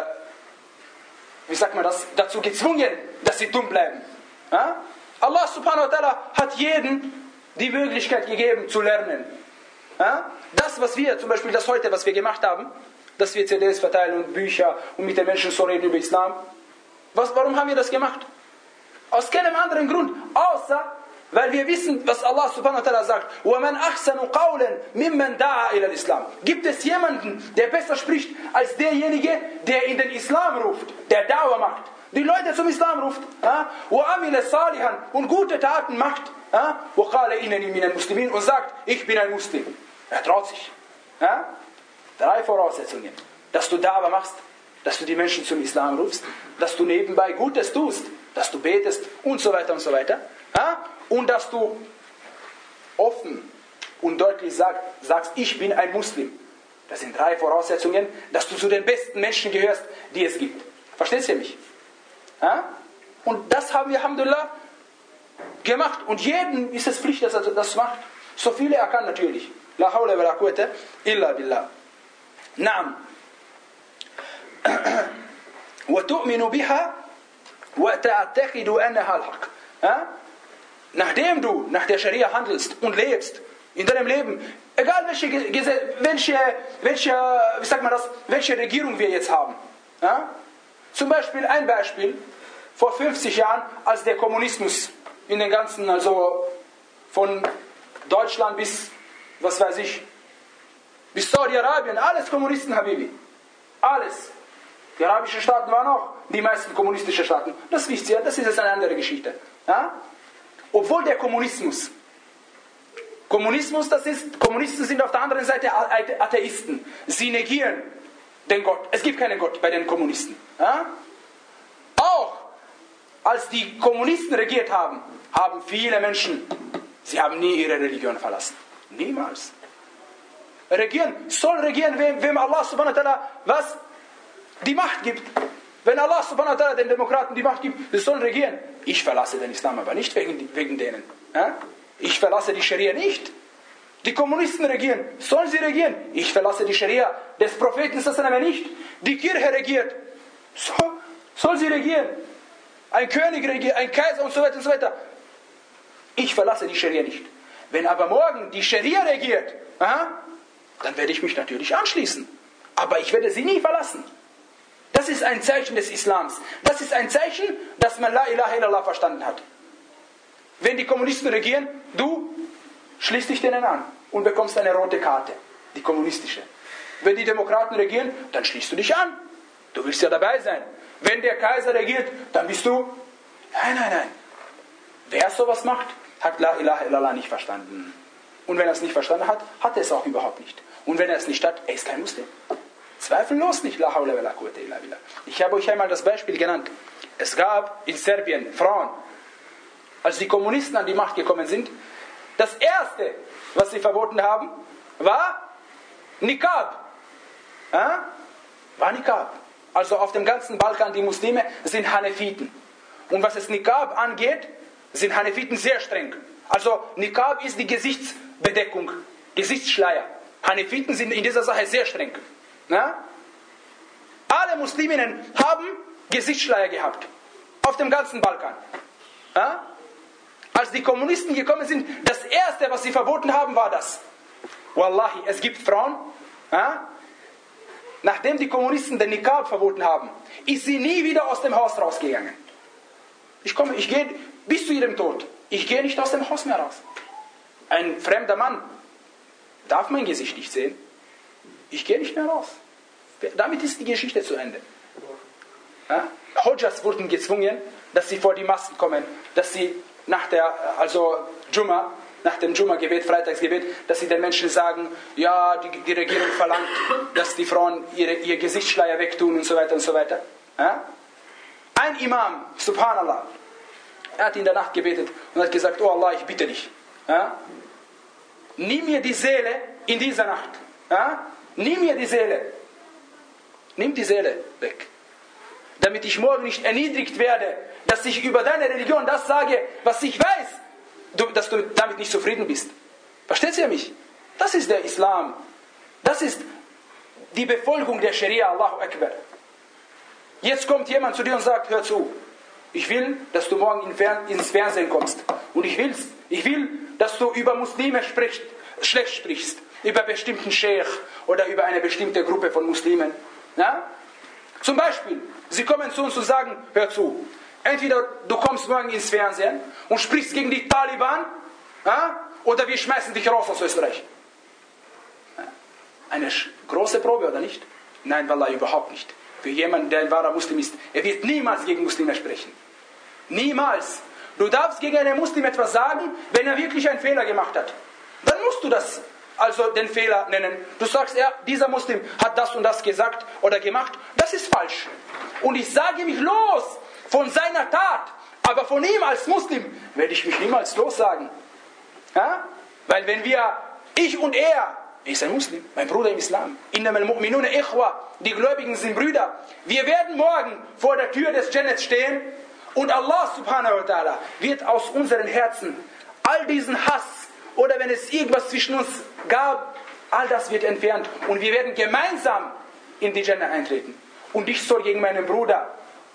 B: wie sagt man das, dazu gezwungen, dass sie dumm bleiben. Ja? Allah subhanahu wa ta'ala hat jedem die Möglichkeit gegeben zu lernen. Ja? Das, was wir, zum Beispiel das heute, was wir gemacht haben, dass wir C Ds verteilen und Bücher und mit den Menschen so reden über Islam. Was, warum haben wir das gemacht? Aus keinem anderen Grund, außer weil wir wissen, was Allah subhanahu wa ta'ala sagt. وَمَنْ أَحْسَنُ قَوْلًا مِمَّنْ دَعَى إِلَى الْإِسْلَامِ. Gibt es jemanden, der besser spricht, als derjenige, der in den Islam ruft, der Da'wah macht, die Leute zum Islam ruft, وَعَمِلَ صَالِحًا und gute Taten macht, وَقَالَ إِنَّنِي مِنَ الْمُسْلِمِينَ und sagt, ich bin ein Muslim. Er traut sich. Ja? Drei Voraussetzungen. Dass du Da'wah machst, dass du die Menschen zum Islam rufst, dass du nebenbei Gutes tust, dass du betest und so weiter und so weiter. Ja? Und dass du offen und deutlich sag, sagst, ich bin ein Muslim. Das sind drei Voraussetzungen, dass du zu den besten Menschen gehörst, die es gibt. Verstehst du mich? Ja? Und das haben wir, Alhamdulillah, gemacht. Und jedem ist es Pflicht, dass er das macht. So viele er kann natürlich. La hawla wa la quwwata illa billah. Naam. وَتُؤْمِنُ بِهَا وَتَعْتَقِدُ أَنَّهَا الْحَقِّ. Nachdem du nach der Scharia handelst und lebst, in deinem Leben, egal welche, welche, welche, wie sagt man das, welche Regierung wir jetzt haben. Ja? Zum Beispiel, ein Beispiel, vor fünfzig Jahren, als der Kommunismus in den ganzen, also von Deutschland bis, was weiß ich, bis Saudi-Arabien, alles Kommunisten, Habibi. Alles. Die arabischen Staaten waren auch die meisten kommunistischen Staaten. Das wisst ihr, das ist jetzt eine andere Geschichte. Ja? Obwohl der Kommunismus, Kommunismus, das ist, Kommunisten sind auf der anderen Seite Atheisten. Sie negieren den Gott. Es gibt keinen Gott bei den Kommunisten. Ja? Auch als die Kommunisten regiert haben, haben viele Menschen, sie haben nie ihre Religion verlassen. Niemals. Regieren, soll regieren, wem, wem Allah subhanahu wa ta'ala was? Die Macht gibt. Wenn Allah subhanahu wa ta'ala den Demokraten die Macht gibt, sie sollen regieren. Ich verlasse den Islam aber nicht wegen, wegen denen. Ja? Ich verlasse die Scharia nicht. Die Kommunisten regieren. Sollen sie regieren? Ich verlasse die Scharia des Propheten nicht. Die Kirche regiert. So, soll sie regieren? Ein König regiert, ein Kaiser und so weiter und so weiter. Ich verlasse die Scharia nicht. Wenn aber morgen die Scharia regiert, aha, dann werde ich mich natürlich anschließen. Aber ich werde sie nie verlassen. Das ist ein Zeichen des Islams. Das ist ein Zeichen, dass man La ilaha illallah verstanden hat. Wenn die Kommunisten regieren, du schließt dich denen an und bekommst eine rote Karte, die kommunistische. Wenn die Demokraten regieren, dann schließt du dich an. Du willst ja dabei sein. Wenn der Kaiser regiert, dann bist du... Nein, nein, nein. Wer sowas macht, hat La ilaha illallah nicht verstanden. Und wenn er es nicht verstanden hat, hat er es auch überhaupt nicht. Und wenn er es nicht hat, er ist kein Muslim. Zweifellos nicht. La hawla wa la quwwata illa billah. Ich habe euch einmal das Beispiel genannt. Es gab in Serbien Frauen, als die Kommunisten an die Macht gekommen sind, das erste, was sie verboten haben, war Niqab. Ja? War Niqab. Also auf dem ganzen Balkan, die Muslime sind Hanefiten. Und was es Niqab angeht, sind Hanefiten sehr streng. Also Niqab ist die Gesichtsbedeckung, Gesichtsschleier. Hanefiten sind in dieser Sache sehr streng. Ja? Alle Musliminnen haben Gesichtsschleier gehabt. Auf dem ganzen Balkan. Ja? Als die Kommunisten gekommen sind, das erste, was sie verboten haben, war das. Wallahi, es gibt Frauen, ja? Nachdem die Kommunisten den Niqab verboten haben, ist sie nie wieder aus dem Haus rausgegangen. Ich komme, ich gehe bis zu ihrem Tod. Ich gehe nicht aus dem Haus mehr raus. Ein fremder Mann darf mein Gesicht nicht sehen. Ich gehe nicht mehr raus. Damit ist die Geschichte zu Ende. Ja? Hodjas wurden gezwungen, dass sie vor die Massen kommen, dass sie nach der, also Jumma, nach dem Jumma-Gebet, Freitagsgebet, dass sie den Menschen sagen, ja, die, die Regierung verlangt, dass die Frauen ihre, ihr Gesichtsschleier wegtun und so weiter und so weiter. Ja? Ein Imam, subhanallah, er hat in der Nacht gebetet und hat gesagt, oh Allah, ich bitte dich, ja? Nimm mir die Seele in dieser Nacht. Ja? Nimm mir die Seele. Nimm die Seele weg. Damit ich morgen nicht erniedrigt werde, dass ich über deine Religion das sage, was ich weiß, du, dass du damit nicht zufrieden bist. Versteht ihr mich? Das ist der Islam. Das ist die Befolgung der Scharia, Allahu Akbar. Jetzt kommt jemand zu dir und sagt, hör zu, ich will, dass du morgen ins Fernsehen kommst. Und ich, will's, ich will, dass du über Muslime sprichst, schlecht sprichst. Über bestimmten Sheikh oder über eine bestimmte Gruppe von Muslimen. Ja? Zum Beispiel, sie kommen zu uns und sagen, hör zu, entweder du kommst morgen ins Fernsehen und sprichst gegen die Taliban, ja? Oder wir schmeißen dich raus aus Österreich. Eine große Probe, oder nicht? Nein, Wallah, überhaupt nicht. Für jemanden, der ein wahrer Muslim ist, er wird niemals gegen Muslime sprechen. Niemals. Du darfst gegen einen Muslim etwas sagen, wenn er wirklich einen Fehler gemacht hat. Dann musst du das, also den Fehler nennen. Du sagst, ja, dieser Muslim hat das und das gesagt oder gemacht. Das ist falsch. Und ich sage mich los von seiner Tat. Aber von ihm als Muslim werde ich mich niemals lossagen. Ja? Weil wenn wir, ich und er, Er ist ein Muslim, mein Bruder im Islam. Innamal mu'minuna ikhwa, die Gläubigen sind Brüder. Wir werden morgen vor der Tür des Jannats stehen und Allah subhanahu wa ta'ala wird aus unseren Herzen all diesen Hass oder wenn es irgendwas zwischen uns gab, all das wird entfernt und wir werden gemeinsam in die Jannah eintreten. Und ich soll gegen meinen Bruder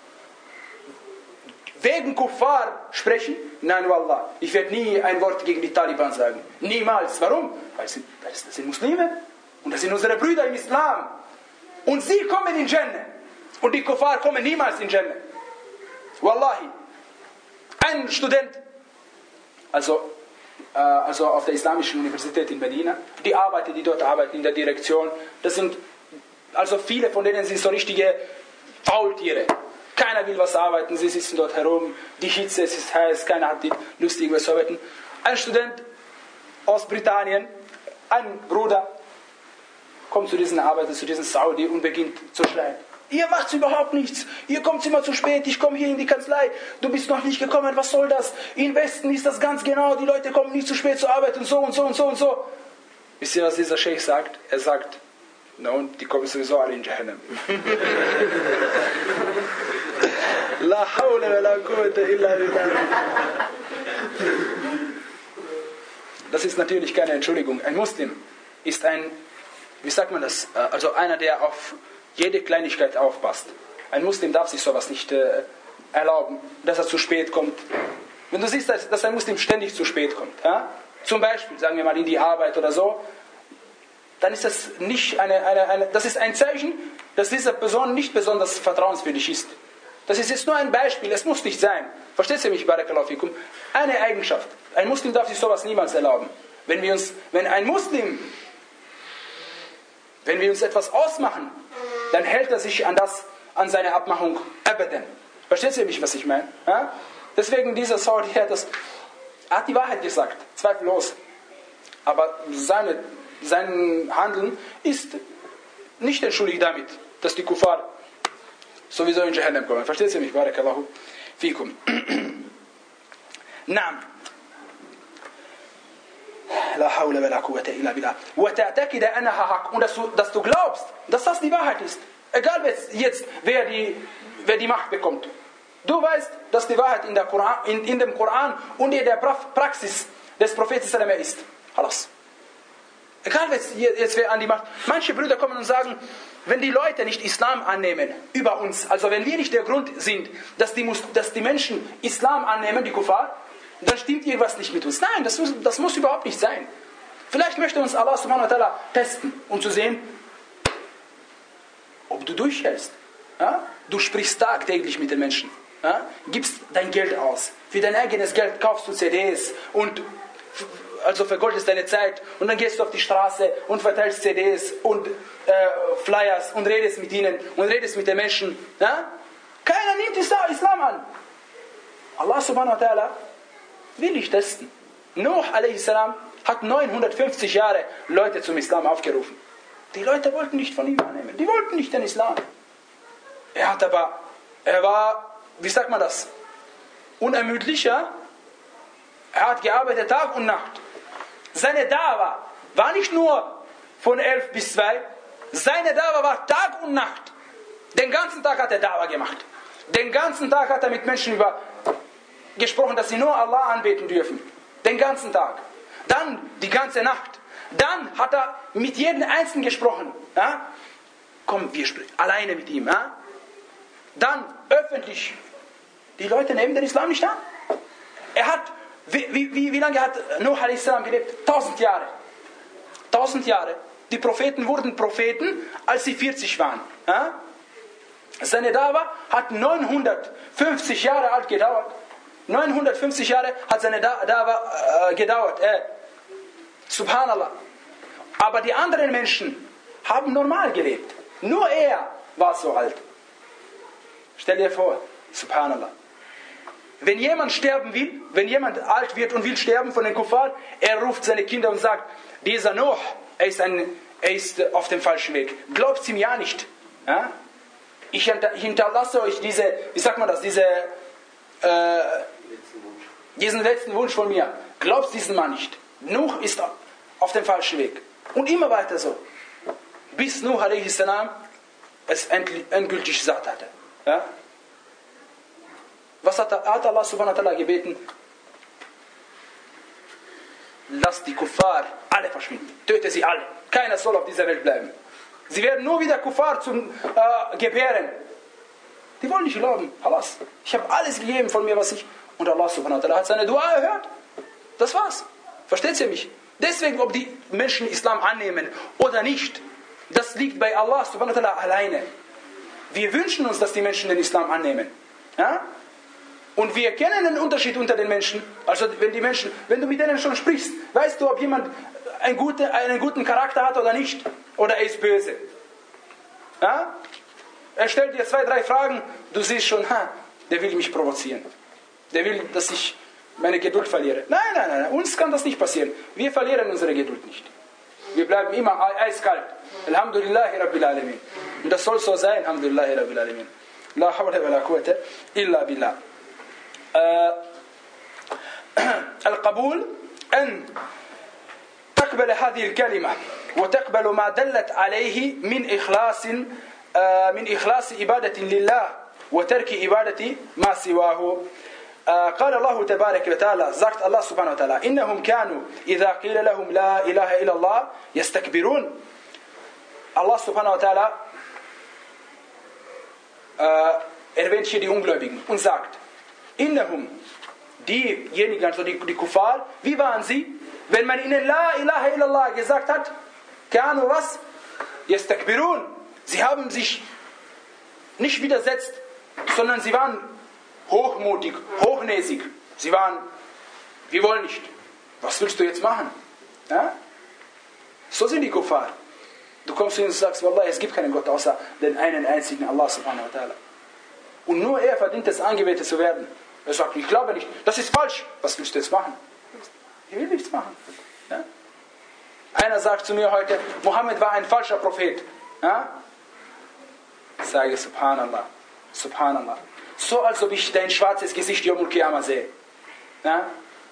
B: wegen Kuffar sprechen? Nein, Wallah. Ich werde nie ein Wort gegen die Taliban sagen. Niemals. Warum? Weil das sind Muslime. Und das sind unsere Brüder im Islam. Und sie kommen in Jannah. Und die Kuffar kommen niemals in Jannah. Wallahi. Ein Student, also, äh, also auf der Islamischen Universität in Medina, die Arbeiter, die dort arbeiten in der Direktion, das sind, also viele von denen sind so richtige Faultiere. Keiner will was arbeiten, sie sitzen dort herum, die Hitze, es ist heiß, keiner hat die Lust, irgendwas zu arbeiten. Ein Student aus Britannien, ein Bruder, kommt zu diesen Arbeitern, zu diesen Saudi und beginnt zu schreien. Ihr macht überhaupt nichts, ihr kommt immer zu spät, ich komme hier in die Kanzlei, du bist noch nicht gekommen, was soll das? Im Westen ist das ganz genau, die Leute kommen nicht zu spät zur Arbeit und so und so und so und so. Wisst ihr, was dieser Sheikh sagt? Er sagt, na und, die kommen sowieso alle in Jahannam. La hawla wa la quwwata illa billah. Das ist natürlich keine Entschuldigung. Ein Muslim ist ein, wie sagt man das, also einer, der auf jede Kleinigkeit aufpasst. Ein Muslim darf sich sowas nicht äh, erlauben, dass er zu spät kommt. Wenn du siehst, dass, dass ein Muslim ständig zu spät kommt, ja? Zum Beispiel, sagen wir mal in die Arbeit oder so, dann ist das nicht eine, eine, eine, das ist ein Zeichen, dass diese Person nicht besonders vertrauenswürdig ist. Das ist jetzt nur ein Beispiel, es muss nicht sein. Versteht ihr mich, Barakallahu fikum? Eine Eigenschaft. Ein Muslim darf sich sowas niemals erlauben. Wenn wir uns, wenn ein Muslim, wenn wir uns etwas ausmachen, dann hält er sich an das, an seine Abmachung abadan. Versteht ihr mich, was ich meine? Ja? Deswegen dieser Saudi, er hat, das, er hat die Wahrheit gesagt, zweifellos. Aber seine, sein Handeln ist nicht entschuldigt damit, dass die Kuffar sowieso in Jahannam kommen. Versteht ihr mich? Barakallahu fikum. Naam. La hawla wa la quwwata illa billah. Wa ta'taqida annaha haqq. Und dass du, dass du glaubst, dass das die Wahrheit ist. Egal jetzt, wer die, wer die Macht bekommt. Du weißt, dass die Wahrheit in, der Koran, in, in dem Koran und in der Praxis des Propheten ist. Alles. Egal jetzt, wer an die Macht. Manche Brüder kommen und sagen, wenn die Leute nicht Islam annehmen über uns, also wenn wir nicht der Grund sind, dass die, dass die Menschen Islam annehmen, die Kuffar, dann stimmt irgendwas nicht mit uns. Nein, das muss, das muss überhaupt nicht sein. Vielleicht möchte uns Allah subhanahu wa ta'ala testen, um zu sehen, ob du durchhältst. Ja? Du sprichst tagtäglich mit den Menschen. Ja? Gibst dein Geld aus. Für dein eigenes Geld kaufst du C Ds und also vergoldest deine Zeit und dann gehst du auf die Straße und verteilst C Ds und äh, Flyers und redest mit ihnen und redest mit den Menschen. Ja? Keiner nimmt Islam an. Allah subhanahu wa ta'ala will dich testen. Nuh a.s. hat neunhundertfünfzig Jahre Leute zum Islam aufgerufen. Die Leute wollten nicht von ihm annehmen. Die wollten nicht den Islam. Er hat aber, er war, wie sagt man das, unermüdlicher. Er hat gearbeitet Tag und Nacht. Seine Dawa war nicht nur von elf bis zwei. Seine Dawa war Tag und Nacht. Den ganzen Tag hat er Dawa gemacht. Den ganzen Tag hat er mit Menschen über gesprochen, dass sie nur Allah anbeten dürfen. Den ganzen Tag. Dann die ganze Nacht. Dann hat er mit jedem Einzelnen gesprochen. Ja? Komm, wir sprechen alleine mit ihm. Ja? Dann öffentlich. Die Leute nehmen den Islam nicht an. Er hat, wie, wie, wie lange hat Nuh a.s. gelebt? Tausend Jahre. Tausend Jahre. Die Propheten wurden Propheten, als sie vierzig waren. Ja? Seine Dawa hat neunhundertfünfzig Jahre alt gedauert. neunhundertfünfzig Jahre hat seine Dawa äh, gedauert. Äh, Subhanallah. Aber die anderen Menschen haben normal gelebt. Nur er war so alt. Stell dir vor, Subhanallah. Wenn jemand sterben will, wenn jemand alt wird und will sterben von den Kuffar, er ruft seine Kinder und sagt, dieser Nuh, er ist, ein, er ist auf dem falschen Weg. Glaubt ihm ja nicht. Ja? Ich hinterlasse euch diese, wie sagt man das, diese, äh, diesen letzten Wunsch von mir. Glaubt diesen Mann nicht. Nuh ist auf dem falschen Weg. Und immer weiter so. Bis Nuh a.s. es endgültig gesagt hatte. Ja? Was hat, hat Allah subhanahu wa ta'ala gebeten? Lass die Kuffar alle verschwinden. Töte sie alle. Keiner soll auf dieser Welt bleiben. Sie werden nur wieder Kuffar zum äh, gebären. Die wollen nicht glauben. Halas. Ich habe alles gegeben von mir, was ich... Und Allah subhanahu wa ta'ala hat seine Dua erhört. Das war's. Versteht ihr mich? Deswegen, ob die Menschen Islam annehmen oder nicht, das liegt bei Allah subhanahu wa ta'ala alleine. Wir wünschen uns, dass die Menschen den Islam annehmen. Ja? Und wir kennen den Unterschied unter den Menschen. Also wenn die Menschen, wenn du mit denen schon sprichst, weißt du, ob jemand einen guten, einen guten Charakter hat oder nicht. Oder er ist böse. Ja? Er stellt dir zwei, drei Fragen, du siehst schon, ha, der will mich provozieren. Der will, dass ich meine Geduld verliere. Nein, nein, nein, uns kann das nicht passieren. Wir verlieren unsere Geduld nicht. Wir bleiben immer eiskalt. Alhamdulillahi Rabbil Alamin. Und das soll so sein, Alhamdulillahi Rabbil Alamin. La hawla wa la quwwata illa billah. القبول أن تقبل هذه الكلمة وتقبل ما دلت عليه من إخلاص من إخلاص عبادة لله وترك عبادة ما سواه. قال الله تبارك وتعالى sagt Allah subhanahu wa ta'ala إنهم كانوا إذا قيل لهم لا إله إلا الله يستكبرون. Allah subhanahu wa ta'ala äh, erwähnt hier die Ungläubigen und sagt Innahum, diejenigen, also die, die Kuffar, wie waren sie? Wenn man ihnen La ilaha illallah gesagt hat, Kanu was? Yastakbirun. Sie haben sich nicht widersetzt, sondern sie waren hochmutig, hochnäsig. Sie waren, wir wollen nicht. Was willst du jetzt machen? Ja? So sind die Kuffar. Du kommst hin und sagst, Wallah, es gibt keinen Gott außer den einen einzigen Allah subhanahu wa ta'ala. Und nur er verdient es, angebetet zu werden. Er sagt, ich glaube nicht, das ist falsch. Was willst du jetzt machen? Ich will nichts machen. Ja? Einer sagt zu mir heute, Mohammed war ein falscher Prophet. Ja? Ich sage, Subhanallah, Subhanallah. So als ob ich dein schwarzes Gesicht Yawmul Qiyamah sehe. Ja?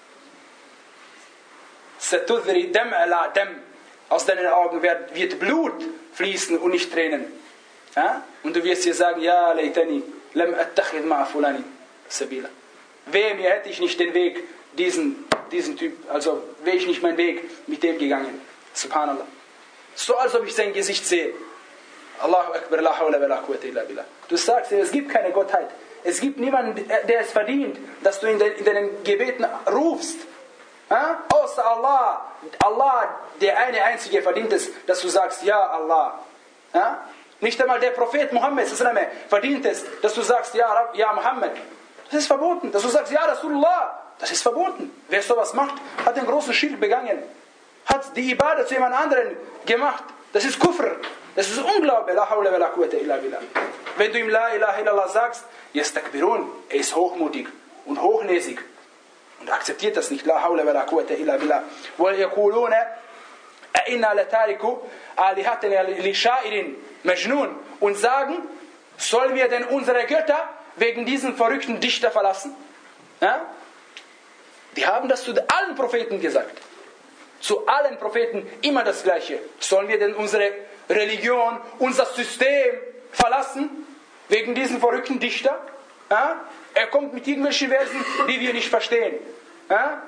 B: Satudhri dam ala dam. Aus deinen Augen wird, wird Blut fließen und nicht Tränen. Ja? Und du wirst dir sagen, ja, laytani, lam attakhid ma'a fulani sabila. Wehe mir, hätte ich nicht den Weg, diesen, diesen Typ, also wäre ich nicht meinen Weg mit dem gegangen. Subhanallah. So als ob ich sein Gesicht sehe. Allahu Akbar, la hawla wa la quwwata illa billah. Du sagst, es gibt keine Gottheit. Es gibt niemanden, der es verdient, dass du in, den, in deinen Gebeten rufst. Ja? Außer Allah. Allah, der eine Einzige, verdient es, dass du sagst, ja Allah. Ja? Nicht einmal der Prophet Muhammad verdient es, dass du sagst, ja, ja Muhammad. Das ist verboten. Dass du sagst, ja Rasulullah. Das ist verboten. Wer sowas macht, hat einen großen Schirk begangen. Hat die Ibadah zu jemand anderen gemacht. Das ist Kufr. Das ist Unglaube. La hawla wa la quwwata illa billah. Wenn du ihm La ilaha illallah sagst, yastakbirun, er ist hochmutig und hochnäsig. Und akzeptiert das nicht. La hawla wa la quwwata illa billah. Wa yakuluna a'inna latariku alihatana li sha'irin majnun. Und sagen, sollen wir denn unsere Götter wegen diesen verrückten Dichter verlassen? Ja? Die haben das zu allen Propheten gesagt. Zu allen Propheten immer das Gleiche. Sollen wir denn unsere Religion, unser System verlassen wegen diesen verrückten Dichter? Ja? Er kommt mit irgendwelchen Versen, die wir nicht verstehen. Ja?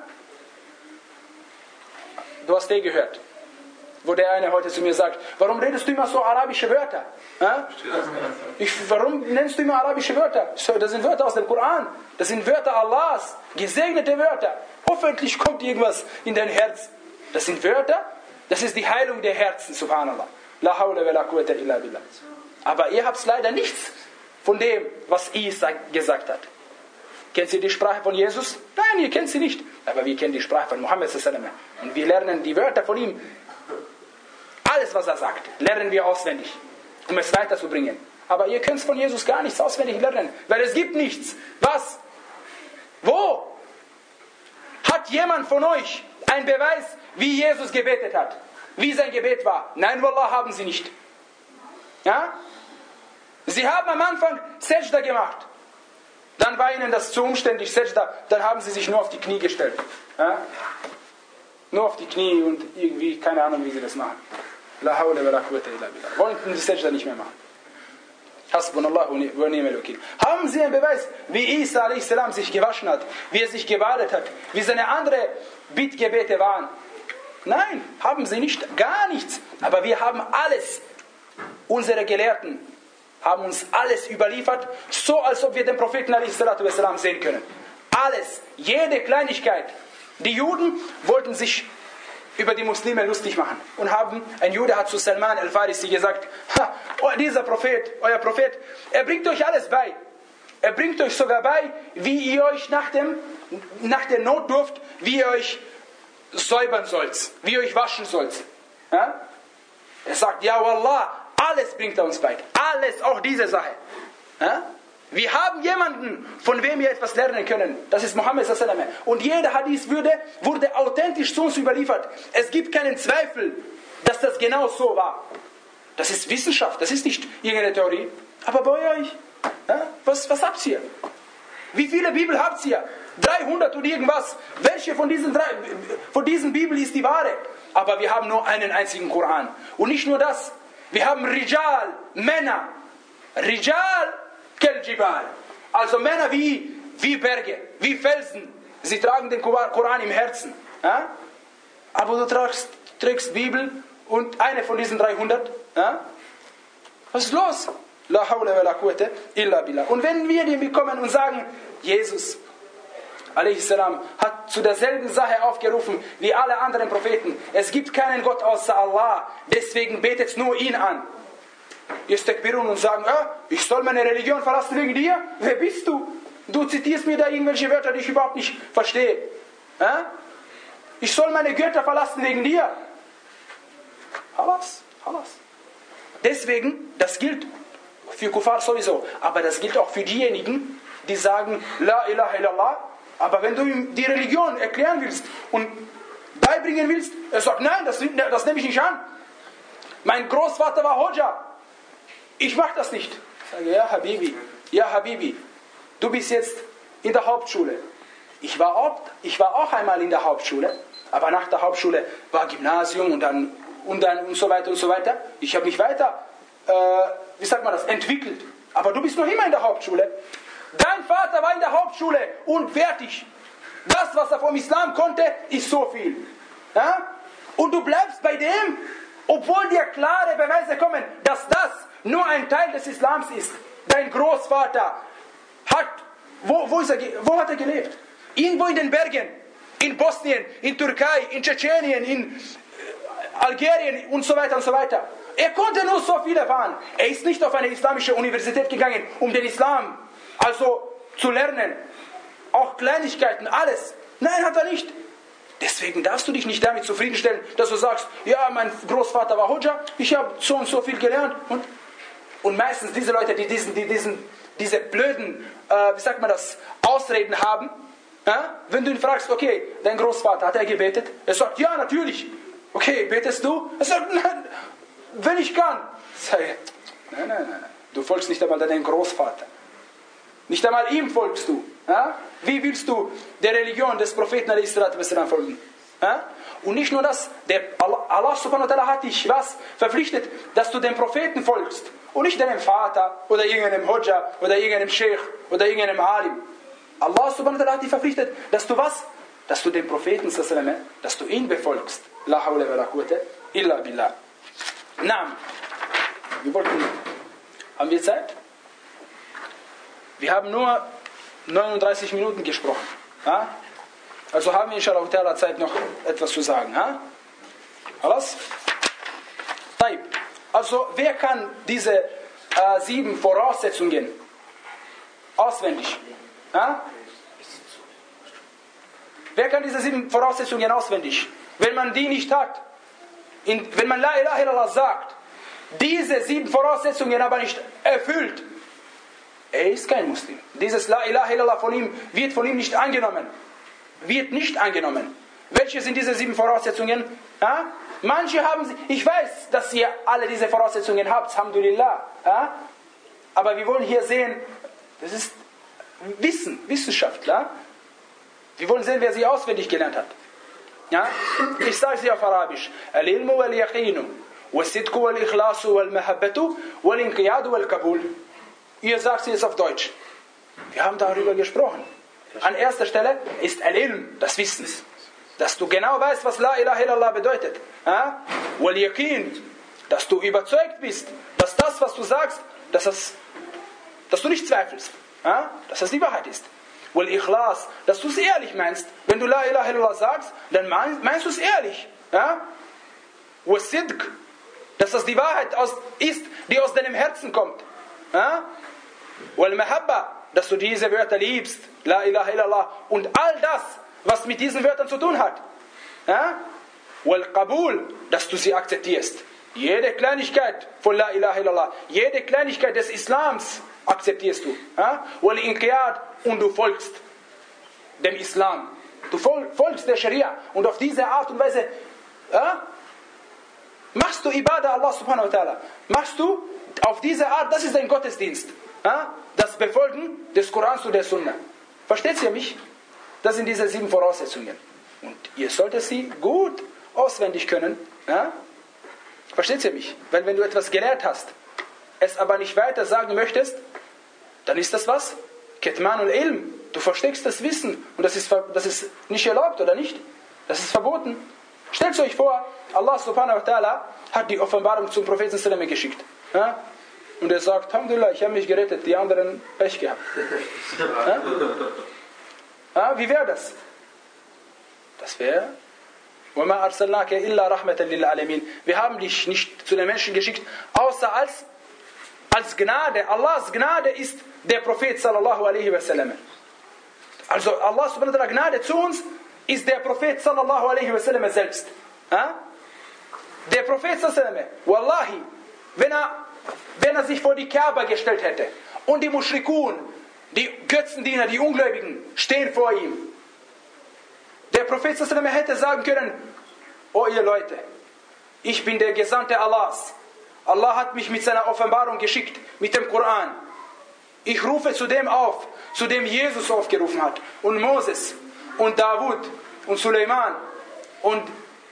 B: Du hast den gehört, wo der eine heute zu mir sagt, warum redest du immer so arabische Wörter? Ja? Ich, warum nennst du immer arabische Wörter? Das sind Wörter aus dem Koran. Das sind Wörter Allahs. Gesegnete Wörter. Hoffentlich kommt irgendwas in dein Herz. Das sind Wörter, das ist die Heilung der Herzen, subhanallah. La hawla wa la quwwata illa billah. Aber ihr habt leider nichts von dem, was Isa gesagt hat. Kennt ihr die Sprache von Jesus? Nein, ihr kennt sie nicht. Aber wir kennen die Sprache von Muhammad sallallahu alaihi wasallam. Und wir lernen die Wörter von ihm. Alles, was er sagt, lernen wir auswendig, um es weiterzubringen. Aber ihr könnt von Jesus gar nichts auswendig lernen, weil es gibt nichts. Was? Wo? Hat jemand von euch einen Beweis, wie Jesus gebetet hat? Wie sein Gebet war? Nein, Wallah, haben sie nicht. Ja? Sie haben am Anfang Sajda gemacht. Dann war ihnen das zu umständlich, Sajda. Dann haben sie sich nur auf die Knie gestellt. Ja? nur auf die Knie und irgendwie, keine Ahnung, wie sie das machen. La hawla wa la quwwata illa billah. Wollen die Sajda nicht mehr machen. Hasbunallah wa ni'mal wakil. Haben Sie einen Beweis, wie Isa a s. sich gewaschen hat, wie er sich gebadet hat, wie seine anderen Bittgebete waren? Nein, haben Sie nicht, gar nichts. Aber wir haben alles, unsere Gelehrten haben uns alles überliefert, so als ob wir den Propheten a s. sehen können. Alles, jede Kleinigkeit. Die Juden wollten sich über die Muslime lustig machen und haben, ein Jude hat zu Salman al-Farisi gesagt, ha, oh, dieser Prophet, euer Prophet, er bringt euch alles bei. Er bringt euch sogar bei, wie ihr euch nach, dem, nach der Notdurft, wie ihr euch säubern sollt, wie ihr euch waschen sollt. Ja? Er sagt, ja Wallah, alles bringt er uns bei. Alles, auch diese Sache. Ja? Wir haben jemanden, von wem wir etwas lernen können. Das ist Mohammed sallallahu alaihi wasallam. Und jeder Hadith wurde, wurde authentisch zu uns überliefert. Es gibt keinen Zweifel, dass das genau so war. Das ist Wissenschaft, das ist nicht irgendeine Theorie. Aber bei euch, ja, was, was habt ihr? Wie viele Bibel habt ihr? dreihundert und irgendwas. Welche von diesen, drei, von diesen Bibeln ist die wahre? Aber wir haben nur einen einzigen Koran. Und nicht nur das. Wir haben Rijal, Männer. Rijal, Keljibal. Also Männer wie, wie Berge, wie Felsen. Sie tragen den Koran im Herzen. Ja? Aber du trägst, trägst Bibel und eine von diesen dreihundert. Ja? Was ist los? La hawla wa la quwwata illa billah. Und wenn wir dem kommen und sagen, Jesus a.s. hat zu derselben Sache aufgerufen wie alle anderen Propheten. Es gibt keinen Gott außer Allah. Deswegen betet nur ihn an. Jetzt takbirun und sagen, ah, ich soll meine Religion verlassen wegen dir? Wer bist du? Du zitierst mir da irgendwelche Wörter, die ich überhaupt nicht verstehe. Ja? Ich soll meine Götter verlassen wegen dir? Halas, halas. Deswegen, das gilt für Kuffar sowieso, aber das gilt auch für diejenigen, die sagen, La ilaha illallah, aber wenn du ihm die Religion erklären willst und beibringen willst, er sagt, nein, das, das nehme ich nicht an. Mein Großvater war Hodja. Ich mache das nicht. Ich sage, ja Habibi, ja Habibi, du bist jetzt in der Hauptschule. Ich war, auch, ich war auch einmal in der Hauptschule, aber nach der Hauptschule war Gymnasium und dann und dann und so weiter und so weiter. Ich habe mich weiter, äh, wie sagt man das, entwickelt. Aber du bist noch immer in der Hauptschule. Dein Vater war in der Hauptschule und fertig. Das, was er vom Islam konnte, ist so viel. Ja? Und du bleibst bei dem, obwohl dir klare Beweise kommen, dass das nur ein Teil des Islams ist. Dein Großvater hat, wo, wo, ist er, wo hat er gelebt? Irgendwo in den Bergen, in Bosnien, in Türkei, in Tschetschenien, in Algerien und so weiter und so weiter. Er konnte nur so viel erfahren. Er ist nicht auf eine islamische Universität gegangen, um den Islam also zu lernen. Auch Kleinigkeiten, alles. Nein, hat er nicht. Deswegen darfst du dich nicht damit zufriedenstellen, dass du sagst, ja, mein Großvater war Hodja, ich habe so und so viel gelernt. Und, und meistens diese Leute, die diesen, die diesen, diese blöden, äh, wie sagt man das, Ausreden haben, ja? Wenn du ihn fragst, okay, dein Großvater, hat er gebetet? Er sagt, ja, natürlich. Okay, betest du? Er sagt, nein, wenn ich kann. Ich sage, nein, nein, nein, du folgst nicht einmal deinem Großvater. Nicht einmal ihm folgst du. Ja? Wie willst du der Religion des Propheten a s. folgen? Ja? Und nicht nur das, der Allah, Allah subhanahu wa ta'ala hat dich was verpflichtet, dass du dem Propheten folgst und nicht deinem Vater oder irgendeinem Hodja oder irgendeinem Sheikh oder irgendeinem Alim. Allah subhanahu wa ta'ala hat dich verpflichtet, dass du was? Dass du den Propheten, dass du ihn befolgst. La hawla wa la quwwata illa billah. Naam. Wir wollten, haben wir Zeit? Wir haben nur neununddreißig Minuten gesprochen. Ja? Also haben wir inshallah Zeit noch etwas zu sagen. Ja? Alles? Taib. Also wer kann diese äh, sieben Voraussetzungen auswendig? Ja? Wer kann diese sieben Voraussetzungen auswendig? Wenn man die nicht hat, in, wenn man La ilaha illallah sagt, diese sieben Voraussetzungen aber nicht erfüllt, er ist kein Muslim. Dieses La ilaha illallah von ihm wird von ihm nicht angenommen. Wird nicht angenommen. Welche sind diese sieben Voraussetzungen? Ja? Manche haben sie, ich weiß, dass ihr alle diese Voraussetzungen habt, alhamdulillah. Ja? Aber wir wollen hier sehen, das ist Wissen, Wissenschaft. Ja? Wir wollen sehen, wer sie auswendig gelernt hat. Ja? Ich sage sie auf Arabisch. Al-ilmu wal-yaqinu, was-sidqu wal-ikhlasu wal-mahabbatu, wal-inqiyadu wal-qabul. Ihr sagt sie jetzt auf Deutsch. Wir haben darüber gesprochen. An erster Stelle ist Al-ilm, das Wissen. Dass du genau weißt, was La ilaha illallah bedeutet. Ja? Wal-yaqin, dass du überzeugt bist, dass das, was du sagst, dass, das, dass du nicht zweifelst. Ja? Dass das die Wahrheit ist. Wal-ikhlas, dass du es ehrlich meinst. Wenn du La ilaha illallah sagst, dann meinst du es ehrlich. Ja? Was-sidq, dass das die Wahrheit aus, ist, die aus deinem Herzen kommt. Ja? Wal-mahabba, dass du diese Wörter liebst. La ilaha illallah. Und all das, was mit diesen Wörtern zu tun hat. Ja? Wal-qabul, dass du sie akzeptierst. Jede Kleinigkeit von La ilaha illallah, jede Kleinigkeit des Islams akzeptierst du. Ja? Wal-inqiyad, und du folgst dem Islam. Du folgst der Scharia. Und auf diese Art und Weise ja, machst du Ibadah Allah subhanahu wa ta'ala. Machst du auf diese Art, das ist dein Gottesdienst. Ja? Das Befolgen des Korans und der Sunna. Versteht ihr mich? Das sind diese sieben Voraussetzungen. Und ihr solltet sie gut auswendig können. Ja? Versteht ihr mich? Weil wenn du etwas gelernt hast, es aber nicht weiter sagen möchtest, dann ist das was? Ketman und Ilm. Du versteckst das Wissen. Und das ist, das ist nicht erlaubt, oder nicht? Das ist verboten. Stellt euch vor, Allah subhanahu wa ta'ala hat die Offenbarung zum Propheten sallam geschickt. Ja? Und er sagt, Alhamdulillah, ich habe mich gerettet, die anderen Pech gehabt. Ja? Ja, wie wäre das? Das wäre وَمَا أَرْسَلْنَاكَ إِلَّا رَحْمَةً لِلْعَالَمِينَ. Wir haben dich nicht zu den Menschen geschickt, außer als, als Gnade. Allahs Gnade ist der Prophet sallallahu alaihi wasallam. Also Allah subhanahu wa ta'ala Gnade zu uns ist der Prophet sallallahu alaihi wasallam selbst. Ja? Der Prophet sallallahu alaihi wasallam, wallahi, wenn er, wenn er sich vor die Kaaba gestellt hätte und die Mushrikun, die Götzendiener, die Ungläubigen stehen vor ihm, der Prophet sallallahu alaihi wasallam hätte sagen können, oh ihr Leute, ich bin der Gesandte Allahs. Allah hat mich mit seiner Offenbarung geschickt, mit dem Koran. Ich rufe zu dem auf, zu dem Jesus aufgerufen hat. Und Moses und Davud und Suleiman und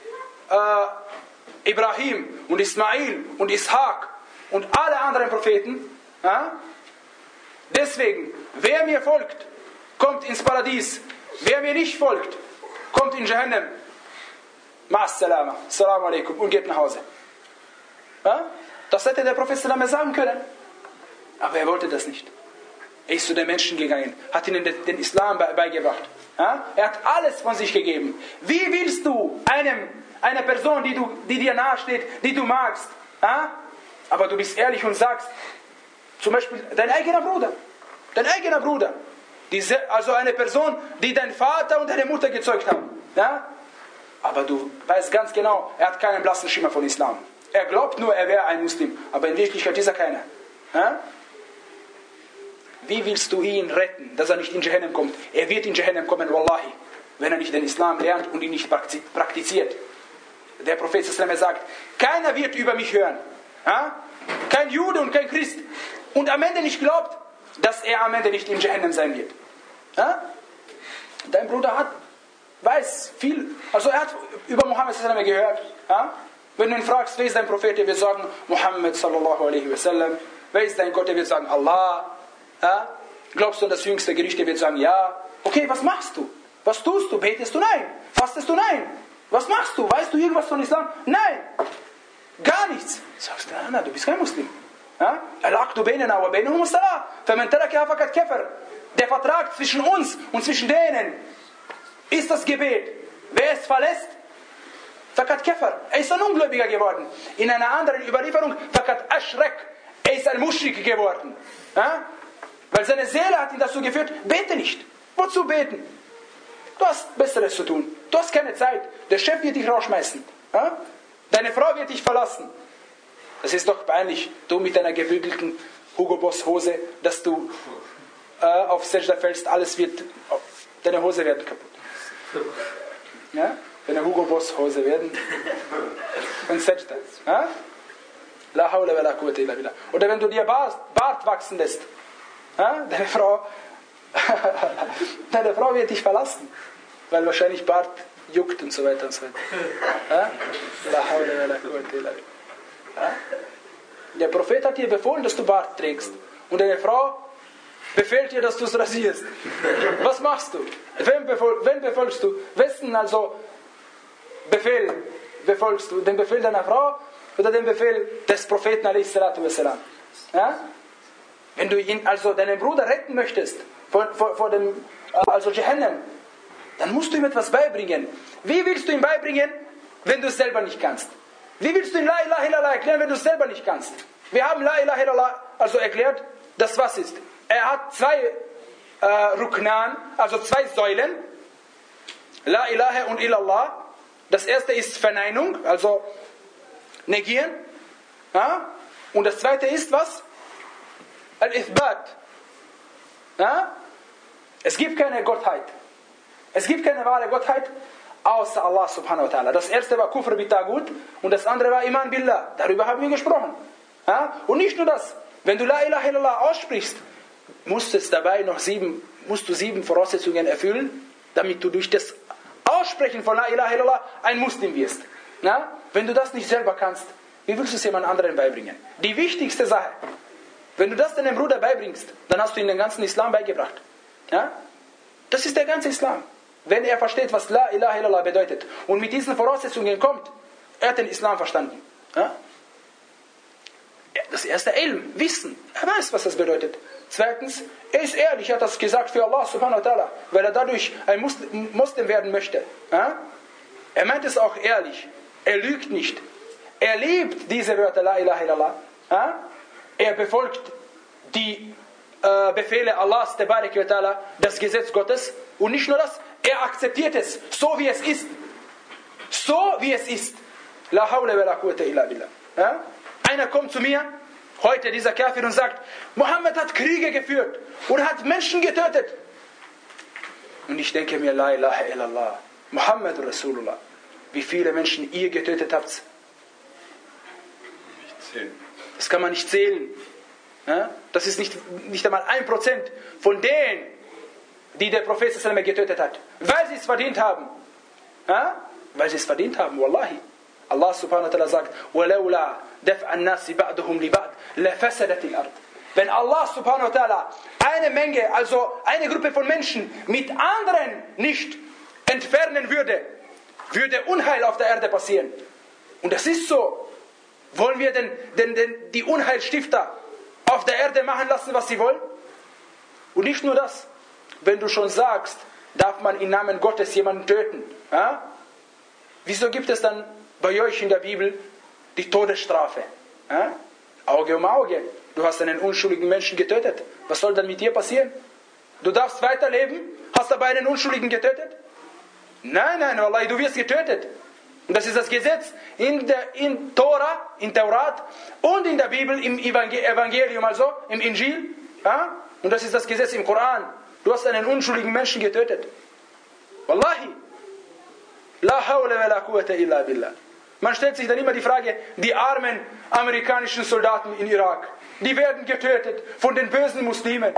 B: äh, Ibrahim und Ismail und Ishaq und alle anderen Propheten. Ja? Deswegen, wer mir folgt, kommt ins Paradies. Wer mir nicht folgt, kommt in Jahannam. Ma'as salama, Assalamu alaikum, und geht nach Hause. Ja? Das hätte der Prophet sagen können. Aber er wollte das nicht. Er ist zu den Menschen gegangen, hat ihnen den Islam beigebracht. Ja? Er hat alles von sich gegeben. Wie willst du einem, einer Person, die, du, die dir nahesteht, die du magst, ja? Aber du bist ehrlich und sagst, zum Beispiel dein eigener Bruder, dein eigener Bruder, diese, also eine Person, die dein Vater und deine Mutter gezeugt haben. Ja? Aber du weißt ganz genau, er hat keinen blassen Schimmer von Islam. Er glaubt nur, er wäre ein Muslim, aber in Wirklichkeit ist er keiner. Ja? Wie willst du ihn retten, dass er nicht in Jahannam kommt? Er wird in Jahannam kommen, wallahi, wenn er nicht den Islam lernt und ihn nicht praktiziert. Der Prophet sagt, keiner wird über mich hören. Ja? Kein Jude und kein Christ. Und am Ende nicht glaubt, dass er am Ende nicht in Jahannam sein wird. Ja? Dein Bruder hat, weiß viel, also er hat über Mohammed gehört. Ja? Wenn du ihn fragst, wer ist dein Prophet, er wird sagen, Muhammad sallallahu alaihi wasallam. Wer ist dein Gott, er wird sagen, Allah. Ja? Glaubst du an das jüngste Gericht, er wird sagen, ja. Okay, was machst du? Was tust du? Betest du? Nein. Fastest du? Nein. Was machst du? Weißt du irgendwas von Islam? Nein. Gar nichts. Sagst du, na, du bist kein Muslim. Ja? Der Vertrag zwischen uns und zwischen denen ist das Gebet. Wer es verlässt, fakat kafar. Er ist ein Ungläubiger geworden. In einer anderen Überlieferung, fakat ashrak. Er ist ein Muschrik geworden. Ja? Weil seine Seele hat ihn dazu geführt, bete nicht. Wozu beten? Du hast Besseres zu tun. Du hast keine Zeit. Der Chef wird dich rausschmeißen. Ja? Deine Frau wird dich verlassen. Das ist doch peinlich, du mit deiner gebügelten Hugo Boss Hose, dass du äh, auf Sajda fällst, alles wird, deine Hose werden kaputt. Ja? Deine Hugo Boss Hose werden und Sajda. Ja? La hawla wa la quwwata illa billah. Oder wenn du dir Bart, Bart wachsen lässt, ja? deine Frau deine Frau wird dich verlassen, weil wahrscheinlich Bart juckt und so weiter und so weiter. Ja? La hawla wa la quwwata illa billah. Ja? Der Prophet hat dir befohlen, dass du Bart trägst. Und deine Frau befehlt dir, dass du es rasierst. Was machst du? Wen, befol- wen befolgst du? Wessen also Befehl befolgst du? Den Befehl deiner Frau oder den Befehl des Propheten a.s.? Ja? Wenn du ihn, also deinen Bruder retten möchtest vor, vor, vor dem also Jahannam, dann musst du ihm etwas beibringen. Wie willst du ihm beibringen, wenn du es selber nicht kannst? Wie willst du ihm La ilaha illallah erklären, wenn du es selber nicht kannst? Wir haben La ilaha illallah also erklärt, dass was ist. Er hat zwei äh, Ruknan, also zwei Säulen. La ilaha und illallah. Das erste ist Verneinung, also negieren. Ja? Und das zweite ist was? Al-Ithbat. Ja? Es gibt keine Gottheit. Es gibt keine wahre Gottheit außer Allah subhanahu wa ta'ala. Das erste war Kufr bi Tagut und das andere war Iman billah. Darüber haben wir gesprochen. Ja? Und nicht nur das. Wenn du La ilaha illallah aussprichst, musst, es dabei noch sieben, musst du sieben Voraussetzungen erfüllen, damit du durch das Aussprechen von La ilaha illallah ein Muslim wirst. Ja? Wenn du das nicht selber kannst, wie willst du es jemand anderen beibringen? Die wichtigste Sache, wenn du das deinem Bruder beibringst, dann hast du ihm den ganzen Islam beigebracht. Ja? Das ist der ganze Islam. Wenn er versteht, was La ilaha illallah bedeutet und mit diesen Voraussetzungen kommt, er hat den Islam verstanden. Ja? Das erste Ilm, Wissen. Er weiß, was das bedeutet. Zweitens, er ist ehrlich, er hat das gesagt für Allah subhanahu wa ta'ala, weil er dadurch ein Muslim werden möchte. Ja? Er meint es auch ehrlich. Er lügt nicht. Er liebt diese Wörter La ilaha illallah. Ja? Er befolgt die äh, Befehle Allahs, tabarak wa ta'ala, das Gesetz Gottes. Und nicht nur das, er akzeptiert es, so wie es ist. So wie es ist. La hawla wa la quwwata illa billah. Ja? Einer kommt zu mir, heute dieser Kafir, und sagt, Mohammed hat Kriege geführt und hat Menschen getötet. Und ich denke mir, La ilaha illallah, Muhammad Rasulullah, wie viele Menschen ihr getötet habt.
F: Nicht zählen.
B: Das kann man nicht zählen. Ja? Das ist nicht, nicht einmal ein Prozent von denen, die der Prophet getötet hat. Weil sie es verdient haben. Ja? Weil sie es verdient haben, wallahi. Allah subhanahu wa ta'ala sagt, وَلَوْلَا دَفْعَ النَّاسِ بَعْدُهُمْ لِبَعْدٍ لَفَسَدَتِ الْأَرْضِ. Wenn Allah subhanahu wa ta'ala eine Menge, also eine Gruppe von Menschen mit anderen nicht entfernen würde, würde Unheil auf der Erde passieren. Und das ist so. Wollen wir denn, denn, denn die Unheilstifter auf der Erde machen lassen, was sie wollen? Und nicht nur das. Wenn du schon sagst, darf man im Namen Gottes jemanden töten. Ja? Wieso gibt es dann bei euch in der Bibel die Todesstrafe? Ja? Auge um Auge. Du hast einen unschuldigen Menschen getötet. Was soll dann mit dir passieren? Du darfst weiterleben, hast aber einen Unschuldigen getötet? Nein, nein, Wallahi, du wirst getötet. Und das ist das Gesetz in der in Tora, in Taurat und in der Bibel, im Evangelium, also im Injil. Ja? Und das ist das Gesetz im Koran. Du hast einen unschuldigen Menschen getötet. Wallahi. La hawla wa la quwwata illa billah. Man stellt sich dann immer die Frage, die armen amerikanischen Soldaten in Irak, die werden getötet von den bösen Muslimen.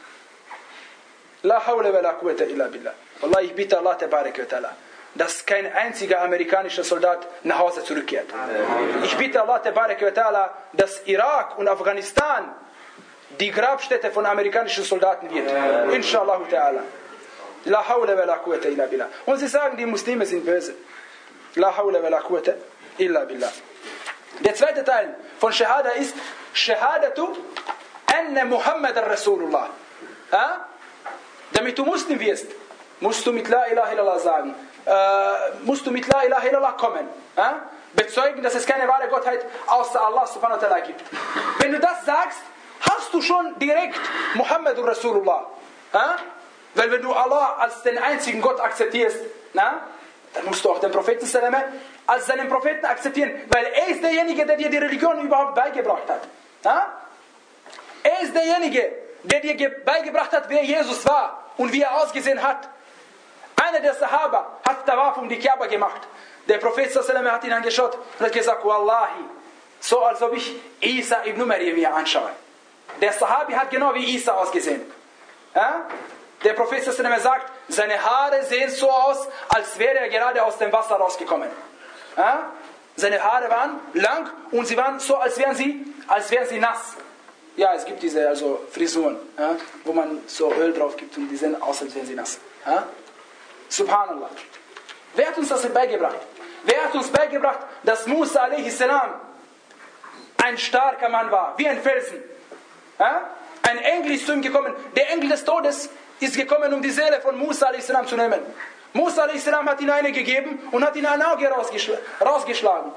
B: La hawla wa la quwwata illa billah. Wallahi, ich bitte Allah tabarak wa ta'ala, dass kein einziger amerikanischer Soldat nach Hause zurückkehrt. Ich bitte Allah tabarak wa ta'ala, dass Irak und Afghanistan die Grabstätte von amerikanischen Soldaten wird. Inshallah ta'ala. La hawla wa la quwwata illa billah. Und sie sagen, die Muslime sind böse. La hawla wa la quwwata illa billah. Der zweite Teil von Shahada ist Shahadatu anna Muhammad Rasulullah. Ja? Damit du Muslim wirst, musst du mit La ilaha illallah sagen. Äh, musst du mit La ilaha illallah kommen. Ja? Bezeugen, dass es keine wahre Gottheit außer Allah subhanahu wa ta'ala gibt. Wenn du das sagst, hast du schon direkt Muhammad Rasulullah. Ja? Weil wenn du Allah als den einzigen Gott akzeptierst, na, dann musst du auch den Propheten als seinen Propheten akzeptieren, weil er ist derjenige, der dir die Religion überhaupt beigebracht hat. Ja? Er ist derjenige, der dir beigebracht hat, wer Jesus war und wie er ausgesehen hat. Einer der Sahaba hat Tawaf um die Kaaba gemacht. Der Prophet hat ihn angeschaut und hat gesagt, Wallahi, so als ob ich Isa ibn Maryam hier anschaue. Der Sahabi hat genau wie Isa ausgesehen. Ja? Der Prophet sagt, seine Haare sehen so aus, als wäre er gerade aus dem Wasser rausgekommen. Ja? Seine Haare waren lang und sie waren so, als wären sie, als wären sie nass. Ja, es gibt diese also Frisuren, ja, wo man so Öl drauf gibt und die sehen aus, als wären sie nass. Ja? Subhanallah. Wer hat uns das beigebracht? Wer hat uns beigebracht, dass Musa alaihi salam ein starker Mann war, wie ein Felsen? Ja? Ein Engel ist zu ihm gekommen. Der Engel des Todes ist gekommen, um die Seele von Musa alaihi salam zu nehmen. Musa alaihi salam hat ihm eine gegeben und hat ihm ein Auge rausgeschl rausgeschlagen.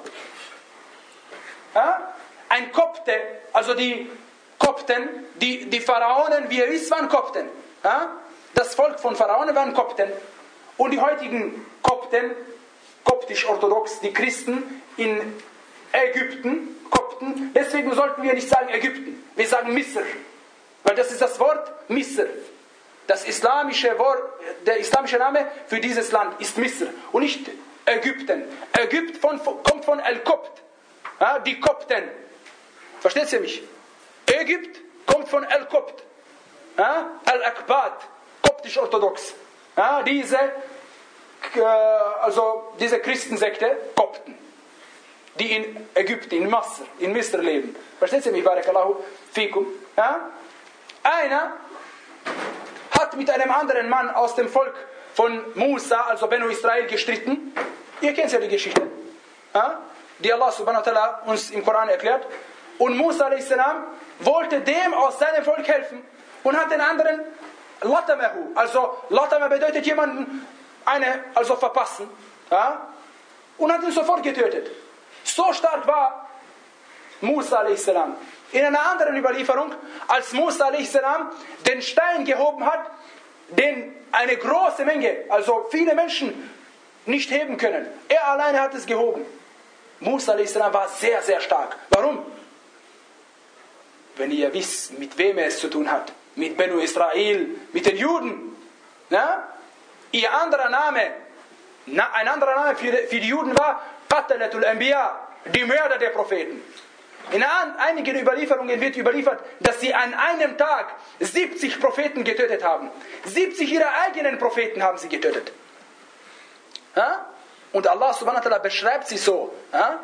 B: Ja? Ein Kopte, also die Kopten, die, die Pharaonen, wie ihr wisst, waren Kopten. Ja? Das Volk von Pharaonen waren Kopten. Und die heutigen Kopten, koptisch-orthodox, die Christen in Ägypten, Kopten, deswegen sollten wir nicht sagen Ägypten, wir sagen Misr. Weil das ist das Wort Misr. Das islamische Wort, der islamische Name für dieses Land ist Misr und nicht Ägypten. Ägypten von, kommt von El-Kopt, ja, die Kopten. Versteht ihr mich? Ägypten kommt von El-Kopt, ja, Al-Akbat, koptisch-orthodox. Ja, diese, äh, also diese Christensekte, Kopten, die in Ägypten, in Masr, in Misr leben. Versteht ihr mich? Barakallahu fikum. Ja? Einer hat mit einem anderen Mann aus dem Volk von Musa, also Benu Israel, gestritten. Ihr kennt ja die Geschichte, ja? Die Allah subhanahu wa ta'ala uns im Koran erklärt. Und Musa alaihi salam wollte dem aus seinem Volk helfen und hat den anderen Latamahu, also Latama bedeutet jemanden eine, also verpassen, ja? Und hat ihn sofort getötet. So stark war Musa alaihi salam. In einer anderen Überlieferung, als Musa alaihi salam den Stein gehoben hat, den eine große Menge, also viele Menschen nicht heben können. Er alleine hat es gehoben. Musa alaihi salam war sehr, sehr stark. Warum? Wenn ihr wisst, mit wem er es zu tun hat. Mit Benu Israel, mit den Juden. Ja? Ihr anderer Name, na, ein anderer Name für, für die Juden war Qatalatul Anbiya, die Mörder der Propheten. In einigen Überlieferungen wird überliefert, dass sie an einem Tag siebzig Propheten getötet haben. siebzig ihrer eigenen Propheten haben sie getötet. Ja? Und Allah subhanahu wa ta'ala beschreibt sie so. Ja?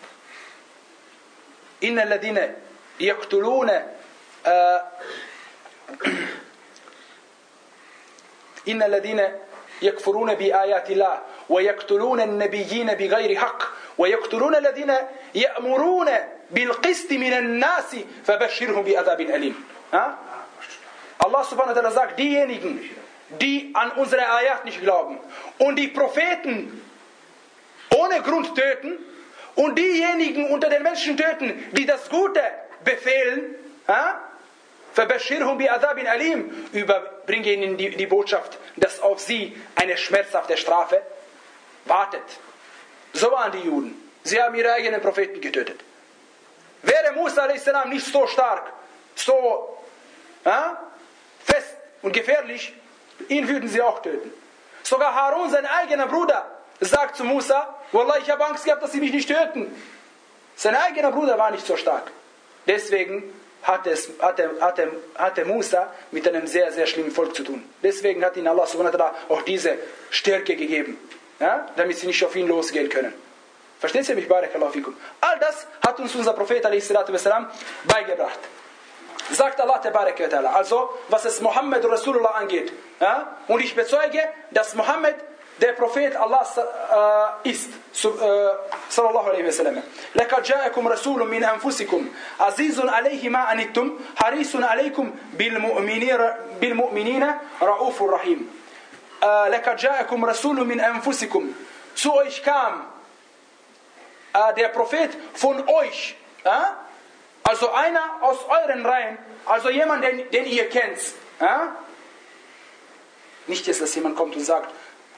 B: Inna alladhina yaqtuluna إن الذين يكفرون بآيات الله ويقتلون النبيين بغير حق ويقتلون الذين يأمرون بالقسط من الناس فبشرهم بعذاب أليم. Allah subhanahu wa ta'ala sagt, diejenigen, die an unsere Ayat nicht glauben und die Propheten ohne Grund töten und diejenigen unter den Menschen töten, die das Gute befehlen, فَبَشِّرْهُمْ بِعَذَابٍ أَلِيمٍ, überbringe ihnen die, die Botschaft, dass auf sie eine schmerzhafte Strafe wartet. So waren die Juden. Sie haben ihre eigenen Propheten getötet. Wäre Musa alaihi salam nicht so stark, so ja, fest und gefährlich, ihn würden sie auch töten. Sogar Harun, sein eigener Bruder, sagt zu Musa, Wallah, ich habe Angst gehabt, dass sie mich nicht töten. Sein eigener Bruder war nicht so stark. Deswegen hatte, es, hatte, hatte, hatte Musa mit einem sehr, sehr schlimmen Volk zu tun. Deswegen hat ihnen Allah subhanahu wa ta'ala auch diese Stärke gegeben, ja, damit sie nicht auf ihn losgehen können. Verstehen Sie mich? Barakallahu fikum. All das hat uns unser Prophet ﷺ beigebracht. Sagt Allah tabaraka wa ta'ala. Also, was es Muhammad Rasulullah angeht. Ja, und ich bezeuge, dass Muhammad der Prophet Allahs äh, ist. Sallallahu alaihi wasallam. لَقَدْ جَاءَكُمْ رَسُولٌ مِنْ أَنفُسِكُمْ عَزِيزٌ عَلَيْهِ مَا أَنِتُّمْ حَرِيصٌ عَلَيْكُمْ بِالْمُؤْمِنِينَ رَؤُوفٌ رَحِيمٌ. لَقَدْ جَاءَكُمْ رَسُولٌ مِنْ أَنفُسِكُمْ. Zu euch kam äh, der Prophet von euch. Äh? Also einer aus euren Reihen. Also jemand, den, den ihr kennt. Äh? Nicht jetzt, dass jemand kommt und sagt,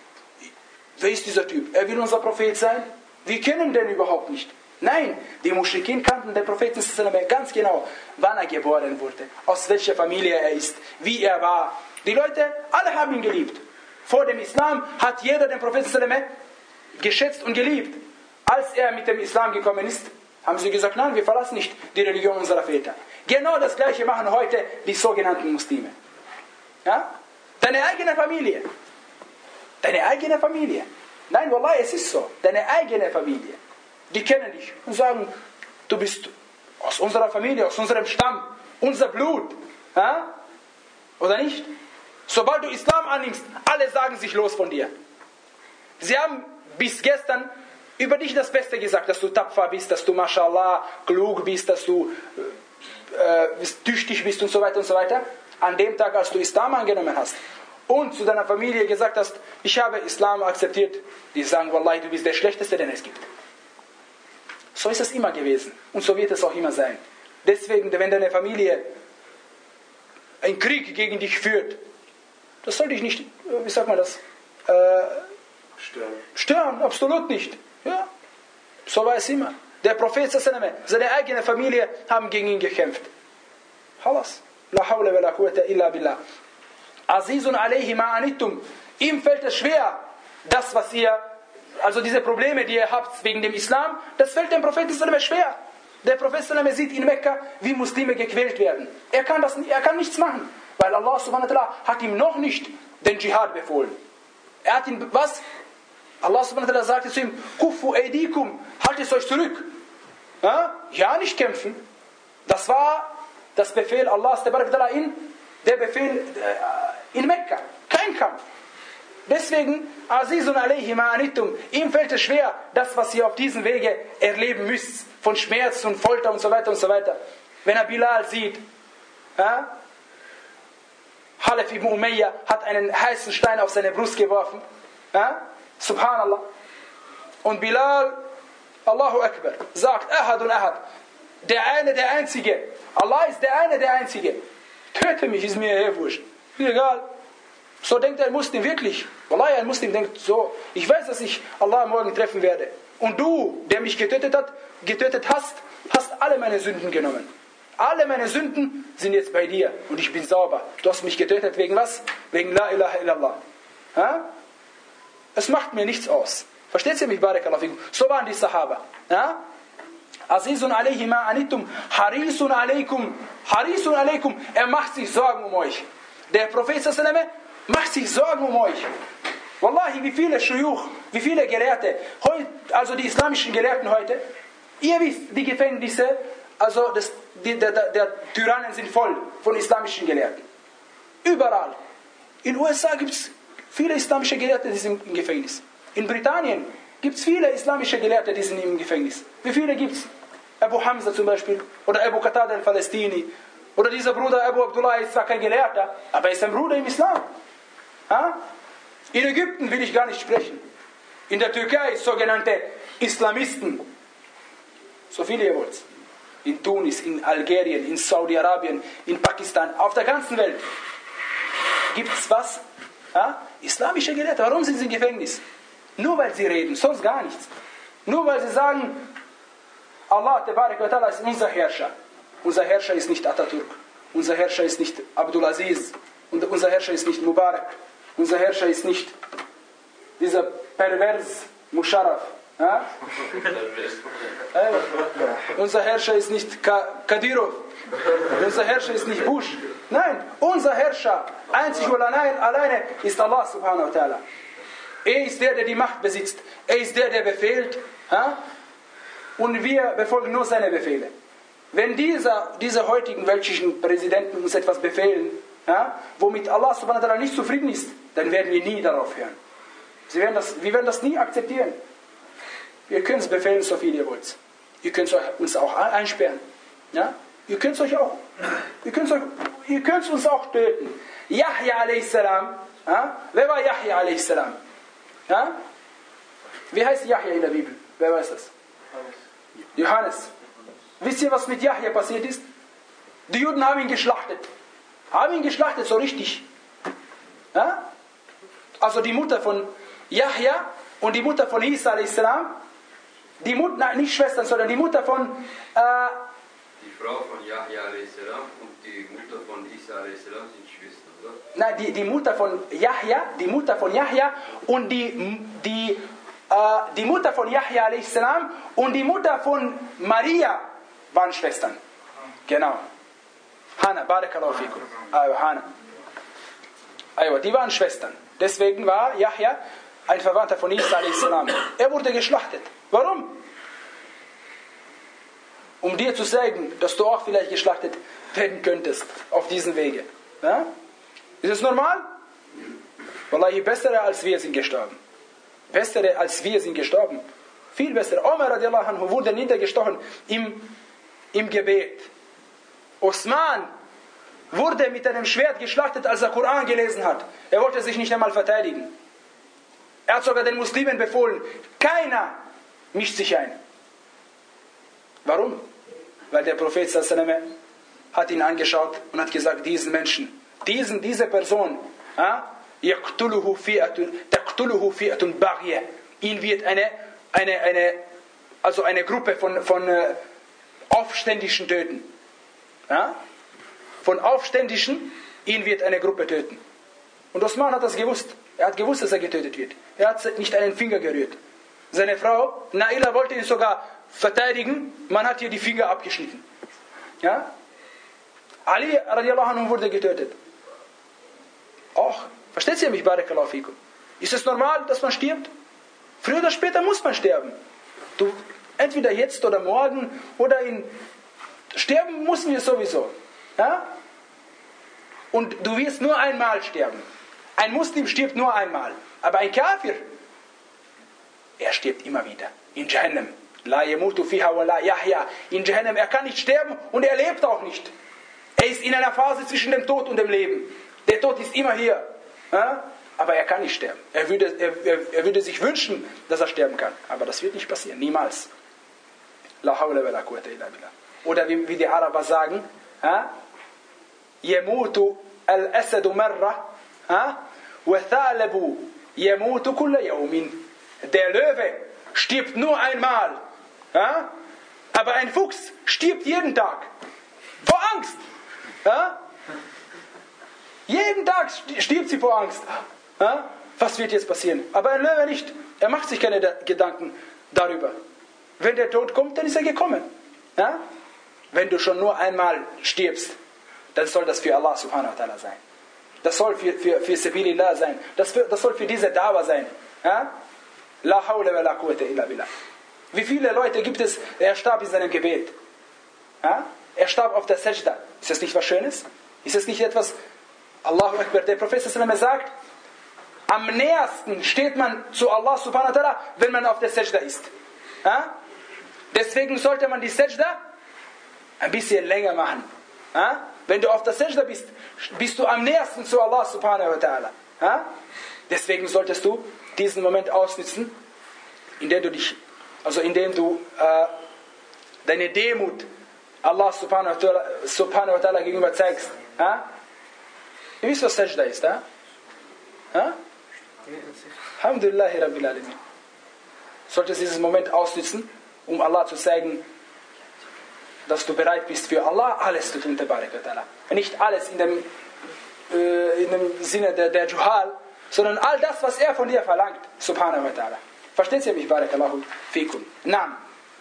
B: wer ist dieser Typ? Er will unser Prophet sein? Wir kennen den überhaupt nicht. Nein, die Muschrikin kannten den Propheten ganz genau, wann er geboren wurde, aus welcher Familie er ist, wie er war. Die Leute, alle haben ihn geliebt. Vor dem Islam hat jeder den Propheten geschätzt und geliebt. Als er mit dem Islam gekommen ist, haben sie gesagt, nein, wir verlassen nicht die Religion unserer Väter. Genau das Gleiche machen heute die sogenannten Muslime. Ja? Deine eigene Familie. Deine eigene Familie. Nein, wallah, es ist so. Deine eigene Familie. Die kennen dich und sagen, du bist aus unserer Familie, aus unserem Stamm, unser Blut. Ja? Oder nicht? Sobald du Islam annimmst, alle sagen sich los von dir. Sie haben bis gestern über dich das Beste gesagt, dass du tapfer bist, dass du mashallah klug bist, dass du äh, tüchtig bist und so weiter und so weiter. An dem Tag, als du Islam angenommen hast und zu deiner Familie gesagt hast, ich habe Islam akzeptiert, die sagen, wallahi, du bist der Schlechteste, den es gibt. So ist es immer gewesen und so wird es auch immer sein. Deswegen, wenn deine Familie einen Krieg gegen dich führt, das soll dich nicht, wie sagt man das, äh, stören. Stören, absolut nicht. Ja, so war es immer. Der Prophet, seine eigene Familie haben gegen ihn gekämpft. Halas. La hawla wa la quwwata illa billah. Azizun alayhi ma anittum. Ihm fällt es schwer, das, was ihr, also diese Probleme, die ihr habt wegen dem Islam, das fällt dem Propheten schwer. Der Prophet sieht in Mekka, wie Muslime gequält werden. Er kann, das, er kann nichts machen, weil Allah subhanahu wa ta'ala hat ihm noch nicht den Dschihad befohlen. Er hat ihn, was? Allah subhanahu wa ta'ala sagte zu ihm, Kuffu eidikum, haltet euch zurück. Ja? ja, nicht kämpfen. Das war das Befehl Allahs in, der Befehl in Mekka. Kein Kampf. Deswegen, Azizun alayhi ma anittum, ihm fällt es schwer, das, was ihr auf diesem Wege erleben müsst, von Schmerz und Folter und so weiter und so weiter. Wenn er Bilal sieht, ja, Halef ibn Umayyah hat einen heißen Stein auf seine Brust geworfen, ja, Subhanallah. Und Bilal, Allahu Akbar, sagt, Ahad und Ahad, der eine, der Einzige, Allah ist der eine, der Einzige. Töte mich, ist mir eh wurscht. Egal. So denkt ein Muslim wirklich. Wallahi, ein Muslim denkt so, ich weiß, dass ich Allah morgen treffen werde. Und du, der mich getötet hat, getötet hast, hast alle meine Sünden genommen. Alle meine Sünden sind jetzt bei dir und ich bin sauber. Du hast mich getötet wegen was? Wegen La ilaha illallah. Ha? Es macht mir nichts aus. Versteht ihr mich, Barakallahu fikum? So waren die Sahaba. Ja? Azizun alayhi ma anittum, harisun alaykum, harisun alaykum. Er macht sich Sorgen um euch. Der Prophet sallallahu alaihi wasallam macht sich Sorgen um euch. Wallahi, wie viele Shuyuch, wie viele Gelehrte, also die islamischen Gelehrten heute, ihr wisst, die Gefängnisse, also das, die, der, der, der Tyrannen sind voll von islamischen Gelehrten. Überall. In den U S A gibt es viele islamische Gelehrte, die sind im Gefängnis. In Britannien gibt es viele islamische Gelehrte, die sind im Gefängnis. Wie viele gibt es? Abu Hamza zum Beispiel, oder Abu Qatada al-Falastini, oder dieser Bruder Abu Abdullah ist zwar kein Gelehrter, aber er ist ein Bruder im Islam. Ha? In Ägypten will ich gar nicht sprechen. In der Türkei sogenannte Islamisten. So viele ihr wollt. In Tunis, in Algerien, in Saudi-Arabien, in Pakistan, auf der ganzen Welt. Gibt es was? Ha? Islamische Gelehrte. Warum sind sie im Gefängnis? Nur weil sie reden, sonst gar nichts. Nur weil sie sagen, Allah Tabarak wa Ta'ala ist unser Herrscher. Unser Herrscher ist nicht Atatürk. Unser Herrscher ist nicht Abdulaziz. Und unser Herrscher ist nicht Mubarak. Unser Herrscher ist nicht dieser pervers Musharraf. Ja? Unser Herrscher ist nicht Kadyrov. Unser Herrscher ist nicht Bush. Nein, unser Herrscher, einzig und alleine, ist Allah subhanahu wa ta'ala. Er ist der, der die Macht besitzt. Er ist der, der befehlt. Ja? Und wir befolgen nur seine Befehle. Wenn dieser, diese heutigen weltlichen Präsidenten uns etwas befehlen, ja, womit Allah subhanahu wa ta'ala nicht zufrieden ist, dann werden wir nie darauf hören. Sie werden das, wir werden das nie akzeptieren. Ihr könnt es befehlen, so viel ihr wollt. Ihr könnt uns auch einsperren. Ja? Ihr könnt euch auch, ihr könnt euch, ihr könnt uns auch töten. Yahya a.s. Ja? Wer war Yahya a.s.? Ja? Wie heißt Yahya in der Bibel? Wer weiß das? Johannes. Wisst ihr, was mit Yahya passiert ist? Die Juden haben ihn geschlachtet. Haben ihn geschlachtet, so richtig. Ja? Also die Mutter von Yahya und die Mutter von Isa a.s. Die Mutter, nein, nicht Schwestern, sondern die Mutter von... Äh,
F: die Frau von Yahya a.s. und die Mutter von Isa a.s. sind Schwestern, oder?
B: Nein, die, die Mutter von Yahya, die Mutter von Yahya und die, die, äh, die Mutter von Yahya a.s. und die Mutter von Maria waren Schwestern. Genau. Hanna, Barakallahu fikum. Ah, Hanna. Aber die waren Schwestern. Deswegen war Yahya ein Verwandter von Isa a s. Er wurde geschlachtet. Warum? Um dir zu zeigen, dass du auch vielleicht geschlachtet werden könntest auf diesen Wege. Ja? Ist es normal? Wallahi, bessere als wir sind gestorben. Bessere als wir sind gestorben. Viel bessere. Umar radiallahu anhu wurde niedergestochen im, im Gebet. Osman wurde mit einem Schwert geschlachtet, als er Koran gelesen hat. Er wollte sich nicht einmal verteidigen. Er hat sogar den Muslimen befohlen, keiner mischt sich ein. Warum? Weil der Prophet sallallahu alaihi wasallam hat ihn angeschaut und hat gesagt, diesen Menschen, diesen, diese Person, يَقْتُلُهُ فِئَةٌ بَغْيَةٌ, ihn wird eine, eine, eine, also eine Gruppe von, von äh, Aufständischen töten. Ja? Von Aufständischen, ihn wird eine Gruppe töten. Und Osman hat das gewusst. Er hat gewusst, dass er getötet wird. Er hat nicht einen Finger gerührt. Seine Frau, Naila, wollte ihn sogar verteidigen. Man hat ihr die Finger abgeschnitten. Ja? Ali radiallahu anhu wurde getötet. Auch. Versteht ihr mich, Barakallahu fikum? Ist es normal, dass man stirbt? Früher oder später muss man sterben. Du, entweder jetzt oder morgen oder in... Sterben müssen wir sowieso. Ja? Und du wirst nur einmal sterben. Ein Muslim stirbt nur einmal. Aber ein Kafir, er stirbt immer wieder. In Jahannam. La yamutu fiha wa la yahya. In Jahannam, er kann nicht sterben und er lebt auch nicht. Er ist in einer Phase zwischen dem Tod und dem Leben. Der Tod ist immer hier. Ja? Aber er kann nicht sterben. Er würde, er, er, er würde sich wünschen, dass er sterben kann. Aber das wird nicht passieren. Niemals. La hawla wa la quwwata illa billah. Oder wie, wie die Araber sagen, Yamutu al-Asadu marra wa thalabu yamutu kulla yawmin. Der Löwe stirbt nur einmal. Ja? Aber ein Fuchs stirbt jeden Tag. Vor Angst. Ja? Jeden Tag stirbt sie vor Angst. Ja? Was wird jetzt passieren? Aber ein Löwe nicht. Er macht sich keine Gedanken darüber. Wenn der Tod kommt, dann ist er gekommen. Ja? Wenn du schon nur einmal stirbst, dann soll das für Allah subhanahu wa ta'ala sein. Das soll für, für, für Sabilillah sein. Das, für, das soll für diese Dawa sein. Ja? La hawla wa la quwwata illa billah. Wie viele Leute gibt es, er starb in seinem Gebet? Ja? Er starb auf der Sajda. Ist das nicht was Schönes? Ist das nicht etwas... Allahu Akbar, der Prophet sallallahu alaihi wasallam sagt, am nähersten steht man zu Allah subhanahu wa ta'ala, wenn man auf der Sajda ist. Ja? Deswegen sollte man die Sajda ein bisschen länger machen. Ja? Wenn du auf der Sajda bist, bist du am nähersten zu Allah subhanahu wa ta'ala. Ja? Deswegen solltest du diesen Moment ausnutzen, indem du dich, also indem du äh, deine Demut Allah subhanahu wa ta'ala, subhanahu wa ta'ala gegenüber zeigst. Ja? Ihr wisst, was Sajda ist, ja? Ja? Alhamdulillahi Rabbil Alamin. Solltest diesen Moment ausnutzen, um Allah zu zeigen, dass du bereit bist, für Allah alles zu tun, Tabarak wa ta'ala. Nicht alles in dem, äh, in dem Sinne der, der Juhal, sondern all das, was er von dir verlangt, Subhanahu wa ta'ala. Versteht ihr mich, Barakallahu fikum? Naam.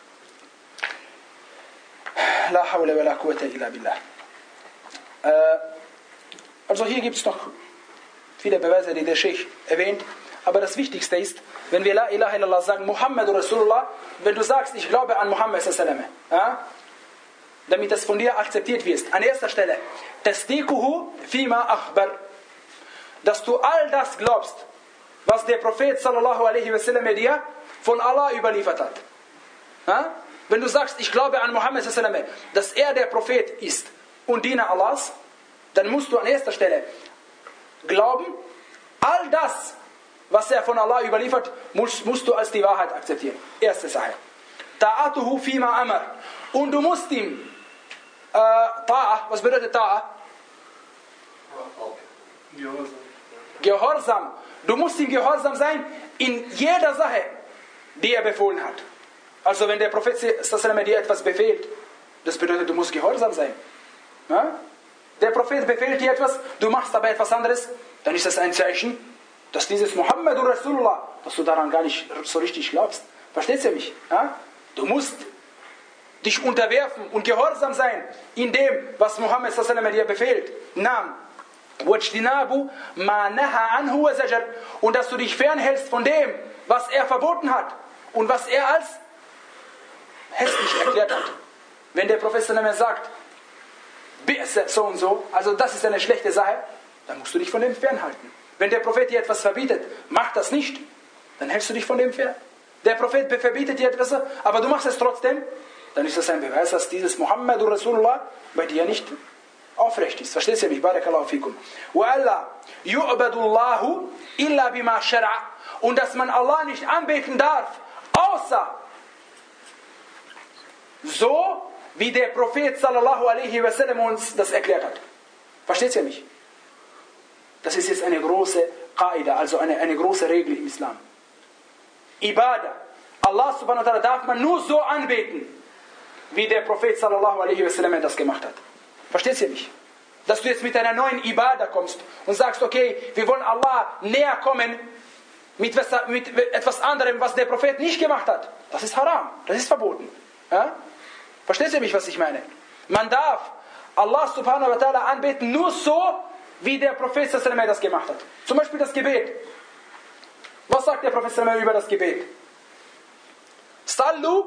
B: La hawla wa la quwwata illa billah. Äh, also hier gibt es noch viele Beweise, die der Sheikh erwähnt. Aber das Wichtigste ist, wenn wir La ilaha illallah sagen, Muhammad Rasulullah, wenn du sagst, ich glaube an Muhammad sallallahu alaihi wasallam, ja, damit das von dir akzeptiert wird. An erster Stelle, tasdiquhu fima akhbar, dass du all das glaubst, was der Prophet sallallahu alaihi wasallam dir von Allah überliefert hat. Ja? Wenn du sagst, ich glaube an Muhammad sallallahu alaihi wasallam, dass er der Prophet ist und Diener Allahs, dann musst du an erster Stelle glauben, all das, was er von Allah überliefert, musst, musst du als die Wahrheit akzeptieren. Erste Sache. Ta'atuhu fima amar. Und du musst ihm äh, Ta'a, was bedeutet Ta'a? Gehorsam. Gehorsam. Du musst ihm gehorsam sein in jeder Sache, die er befohlen hat. Also wenn der Prophet sallallahu dir etwas befehlt, das bedeutet, du musst gehorsam sein. Ja? Der Prophet befehlt dir etwas, du machst aber etwas anderes, dann ist das ein Zeichen, dass dieses Muhammad Rasulullah, dass du daran gar nicht so richtig glaubst. Verstehst du mich? Ja? Du musst dich unterwerfen und gehorsam sein in dem, was Muhammad sallallahu dir befehlt. Naam. وَاجْتِنَابُ مَا نَهَى عَنْهُ وَزَجَرْ. Und dass du dich fernhältst von dem, was er verboten hat und was er als hässlich erklärt hat. Wenn der Prophet sagt, so und so, also das ist eine schlechte Sache, dann musst du dich von dem fernhalten. Wenn der Prophet dir etwas verbietet, mach das nicht, dann hältst du dich von dem fern. Der Prophet verbietet dir etwas, aber du machst es trotzdem, dann ist das ein Beweis, dass dieses Muhammadur Rasulullah bei dir nicht aufrecht ist. Verstehst du mich? Barakallahu fikum. وَأَلَّا يُعْبَدُ اللَّهُ إِلَّا بِمَا شَرَعَ. Und dass man Allah nicht anbeten darf, außer so, wie der Prophet sallallahu alaihi wasallam uns das erklärt hat. Versteht ihr mich? Das ist jetzt eine große Qaida, also eine, eine große Regel im Islam. Ibadah. Allah subhanahu wa ta'ala darf man nur so anbeten, wie der Prophet sallallahu alaihi wasallam das gemacht hat. Versteht ihr mich? Dass du jetzt mit einer neuen Ibadah kommst und sagst, okay, wir wollen Allah näher kommen mit, mit etwas anderem, was der Prophet nicht gemacht hat. Das ist haram, das ist verboten. Ja? Versteht ihr mich, was ich meine? Man darf Allah subhanahu wa ta'ala anbeten nur so, wie der Prophet sallallahu alaihi wasallam das gemacht hat. Zum Beispiel das Gebet. Was sagt der Prophet sallallahu alaihi wasallam über das Gebet? Sallu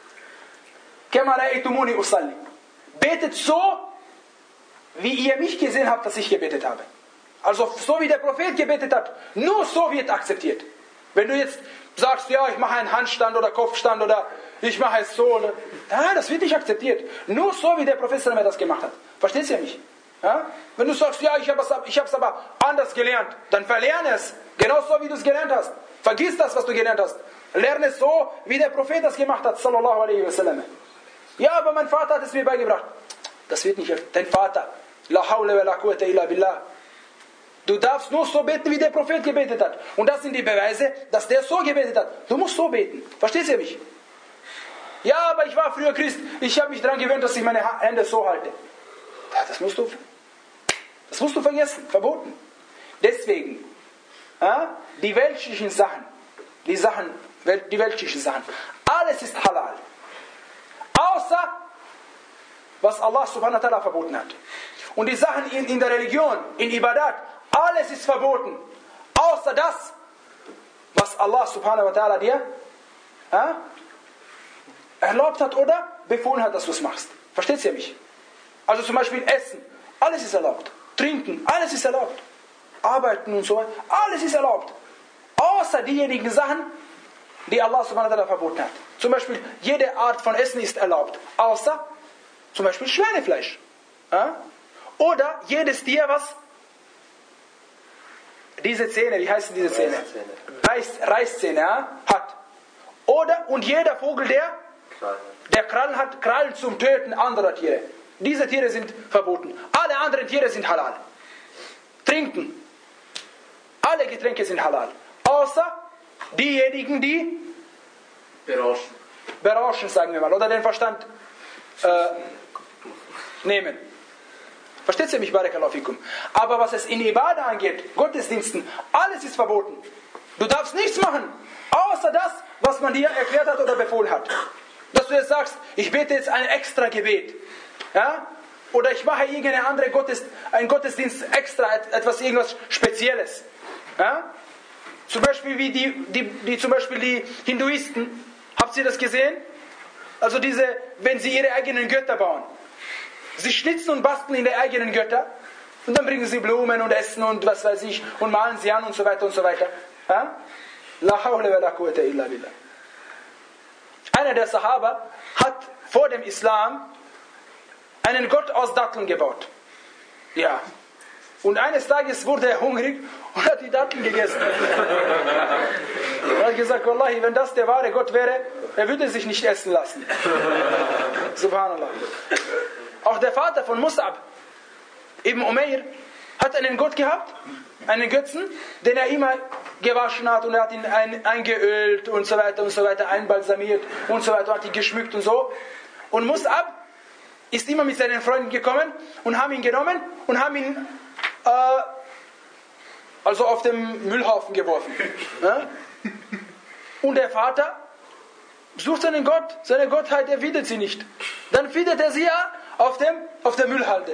B: kama ra'aytumuni usalli. Betet so, wie ihr mich gesehen habt, dass ich gebetet habe. Also so wie der Prophet gebetet hat, nur so wird akzeptiert. Wenn du jetzt sagst, ja, ich mache einen Handstand oder Kopfstand oder ich mache es so, oder, ja, das wird nicht akzeptiert. Nur so wie der Prophet sallallahu alaihi wasallam das gemacht hat. Verstehst du mich? Ja? Wenn du sagst, ja, ich habe es ich hab's aber anders gelernt, dann verlerne es. Genauso wie du es gelernt hast. Vergiss das, was du gelernt hast. Lerne es so, wie der Prophet das gemacht hat, sallallahu alaihi wasallam. Ja, aber mein Vater hat es mir beigebracht. Das wird nicht, dein Vater. La hawla wa la quwwata illa billah. Du darfst nur so beten, wie der Prophet gebetet hat. Und das sind die Beweise, dass der so gebetet hat. Du musst so beten. Verstehst du mich? Ja, aber ich war früher Christ. Ich habe mich daran gewöhnt, dass ich meine Hände so halte. Ja, das musst du, das musst du vergessen. Verboten. Deswegen, ja, die weltlichen Sachen, die Sachen, die weltlichen Sachen, alles ist halal. Außer, was Allah subhanahu wa ta'ala verboten hat. Und die Sachen in, in der Religion, in Ibadat, alles ist verboten. Außer das, was Allah subhanahu wa ta'ala dir ja, erlaubt hat oder befohlen hat, dass du es machst. Versteht ihr mich? Also zum Beispiel Essen, alles ist erlaubt. Trinken, alles ist erlaubt. Arbeiten und so weiter, alles ist erlaubt. Außer diejenigen Sachen, die Allah subhanahu wa ta'ala verboten hat. Zum Beispiel, jede Art von Essen ist erlaubt. Außer zum Beispiel Schweinefleisch. Ja? Oder jedes Tier, was diese Zähne, wie heißen diese Zähne? Reiß, Reißzähne ja, hat. Oder, und jeder Vogel, der, der Krallen hat, Krallen zum Töten anderer Tiere. Diese Tiere sind verboten. Alle anderen Tiere sind halal. Trinken. Alle Getränke sind halal. Außer diejenigen, die
F: Berauschen.
B: Berauschen, sagen wir mal. Oder den Verstand äh, nehmen. Versteht ihr mich, Barakallahu fikum? Aber was es in Ibadah angeht, Gottesdiensten, alles ist verboten. Du darfst nichts machen, außer das, was man dir erklärt hat oder befohlen hat. Dass du jetzt sagst, ich bete jetzt ein extra Gebet. Ja? Oder ich mache irgendeine andere Gottes, einen Gottesdienst extra, etwas irgendwas Spezielles. Ja? Zum Beispiel wie die, die, die, zum Beispiel die Hinduisten. Habt ihr das gesehen? Also diese, wenn sie ihre eigenen Götter bauen. Sie schnitzen und basteln in der eigenen Götter und dann bringen sie Blumen und Essen und was weiß ich und malen sie an und so weiter und so weiter. Ja? La hawla wa la quwwata illa billah. Einer der Sahaba hat vor dem Islam einen Gott aus Datteln gebaut. Ja. Und eines Tages wurde er hungrig und hat die Datteln gegessen. Er hat gesagt, Wallahi, wenn das der wahre Gott wäre, er würde sich nicht essen lassen. Subhanallah. Auch der Vater von Mus'ab, Ibn Umayr, hat einen Gott gehabt, einen Götzen, den er immer gewaschen hat und er hat ihn ein, eingeölt und so weiter und so weiter, einbalsamiert und so weiter, hat ihn geschmückt und so. Und Mus'ab ist immer mit seinen Freunden gekommen und haben ihn genommen und haben ihn äh, also auf dem Müllhaufen geworfen. Ja? Und der Vater sucht seinen Gott, seine Gottheit, er findet sie nicht. Dann findet er sie ja auf, dem, auf der Müllhalde.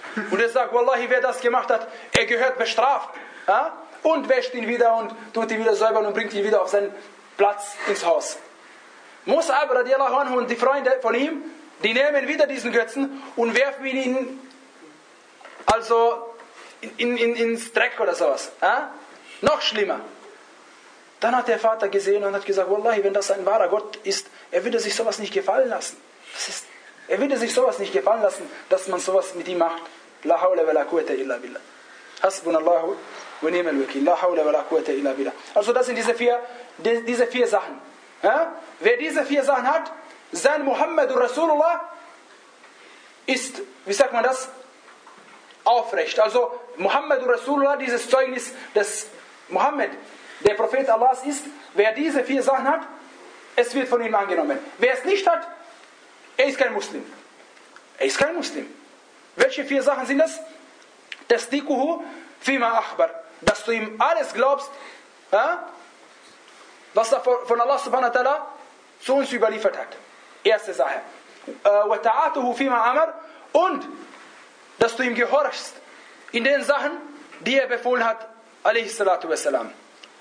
B: Und er sagt, Wallahi, wer das gemacht hat, er gehört bestraft. Ja? Und wäscht ihn wieder und tut ihn wieder säubern und bringt ihn wieder auf seinen Platz ins Haus. Mus'ab radiallahu anhu und die Freunde von ihm, die nehmen wieder diesen Götzen und werfen ihn also in, in, ins Dreck oder sowas. Ja? Noch schlimmer. Dann hat der Vater gesehen und hat gesagt, Wallahi, wenn das ein wahrer Gott ist, er würde sich sowas nicht gefallen lassen. Das ist, er würde sich sowas nicht gefallen lassen, dass man sowas mit ihm macht. La hawla wa la quwwata illa billah. Hasbunallahu wa ni'mal wakil. La hawla wa la quwwata illa billah. Also das sind diese vier, die, diese vier Sachen. Ja? Wer diese vier Sachen hat, sein Muhammadur Rasulullah ist, wie sagt man das, aufrecht. Also Muhammadur Rasulullah, dieses Zeugnis, dass Muhammad der Prophet Allahs ist, wer diese vier Sachen hat, es wird von ihm angenommen. Wer es nicht hat, er ist kein Muslim. Er ist kein Muslim. Welche vier Sachen sind das? Tasdiquhu fima akhbar. Dass du ihm alles glaubst, ja, was er von Allah subhanahu wa ta'ala zu uns überliefert hat. Erste Sache. Wa ta'atuhu fima amar. Und dass du ihm gehorchst in den Sachen, die er befohlen hat, alayhi salatu wassalam.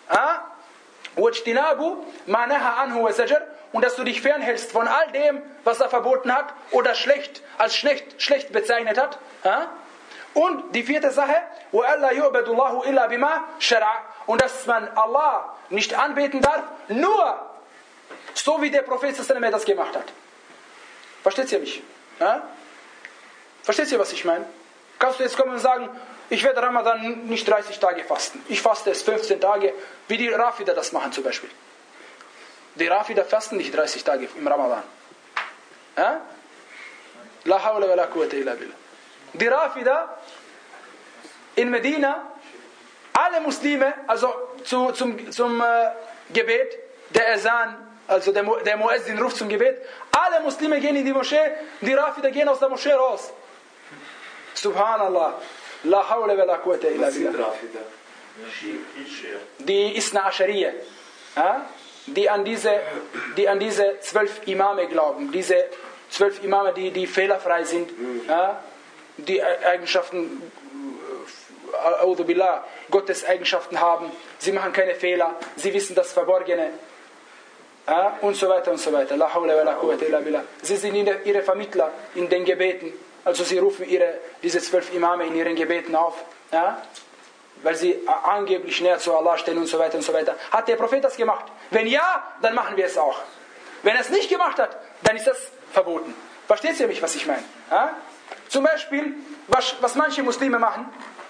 B: Und dass du dich fernhältst von all dem, was er verboten hat oder schlecht als schlecht, schlecht bezeichnet hat. Und die vierte Sache, und dass man Allah nicht anbeten darf, nur so wie der Prophet das gemacht hat. Versteht ihr mich? Versteht ihr, was ich meine? Kannst du jetzt kommen und sagen, ich werde Ramadan nicht dreißig Tage fasten. Ich faste es fünfzehn Tage, wie die Rafida das machen zum Beispiel. Die Rafida fasten nicht dreißig Tage im Ramadan. Ja? La hawla wa la quwwata illa billah. Die Rafida in Medina, alle Muslime, also zu, zum, zum äh, Gebet, der Azan, also der, der Muezzin ruft zum Gebet, alle Muslime gehen in die Moschee, die Rafida gehen aus der Moschee raus. Subhanallah. La hawla wa la quwwata illa billah. Die Isna Ashariya, ja? die an diese, die an diese zwölf Imame glauben, diese zwölf Imame, die, die fehlerfrei sind, ja? die Eigenschaften, A'udhu billah, Gottes Eigenschaften haben, sie machen keine Fehler, sie wissen das Verborgene, ja? und so weiter und so weiter. La hawla wa la quwwata illa billah. Sie sind ihre Vermittler in den Gebeten. Also sie rufen ihre, diese zwölf Imame in ihren Gebeten auf, ja? weil sie angeblich näher zu Allah stehen und so weiter und so weiter. Hat der Prophet das gemacht? Wenn ja, dann machen wir es auch. Wenn er es nicht gemacht hat, dann ist das verboten. Versteht ihr mich, was ich meine? Ja? Zum Beispiel, was, was manche Muslime machen,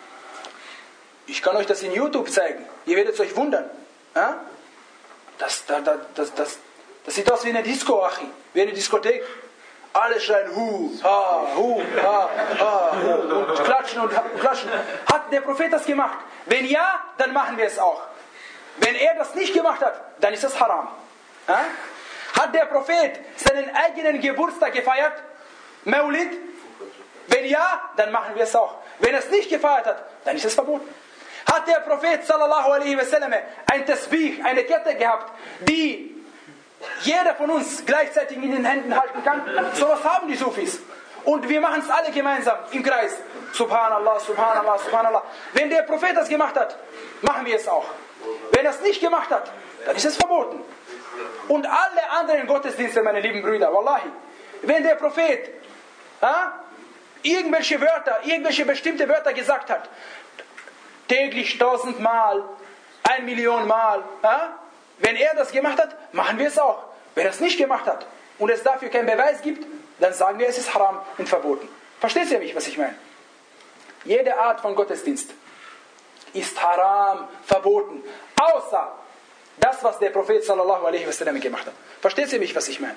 B: ich kann euch das in YouTube zeigen, ihr werdet euch wundern. Ja? Das, das, das, das, das sieht aus wie eine Disco, Achi, wie eine Diskothek. Alle schreien Hu, Ha, Hu, Ha, Ha, Hu und klatschen und klatschen. Hat der Prophet das gemacht? Wenn ja, dann machen wir es auch. Wenn er das nicht gemacht hat, dann ist das haram. Ha? Hat der Prophet seinen eigenen Geburtstag gefeiert? Maulid? Wenn ja, dann machen wir es auch. Wenn er es nicht gefeiert hat, dann ist es verboten. Hat der Prophet sallallahu alaihi wasallam ein Tasbih, eine Kette gehabt, die jeder von uns gleichzeitig in den Händen halten kann? So was haben die Sufis. Und wir machen es alle gemeinsam im Kreis. Subhanallah, Subhanallah, Subhanallah. Wenn der Prophet das gemacht hat, machen wir es auch. Wenn er es nicht gemacht hat, dann ist es verboten. Und alle anderen Gottesdienste, meine lieben Brüder, Wallahi, wenn der Prophet ha, irgendwelche Wörter, irgendwelche bestimmte Wörter gesagt hat, täglich tausendmal, ein Million Mal, ha, wenn er das gemacht hat, machen wir es auch. Wenn er es nicht gemacht hat und es dafür keinen Beweis gibt, dann sagen wir, es ist haram und verboten. Versteht ihr mich, was ich meine? Jede Art von Gottesdienst ist haram, verboten. Außer das, was der Prophet sallallahu alaihi wasallam gemacht hat. Versteht ihr mich, was ich meine?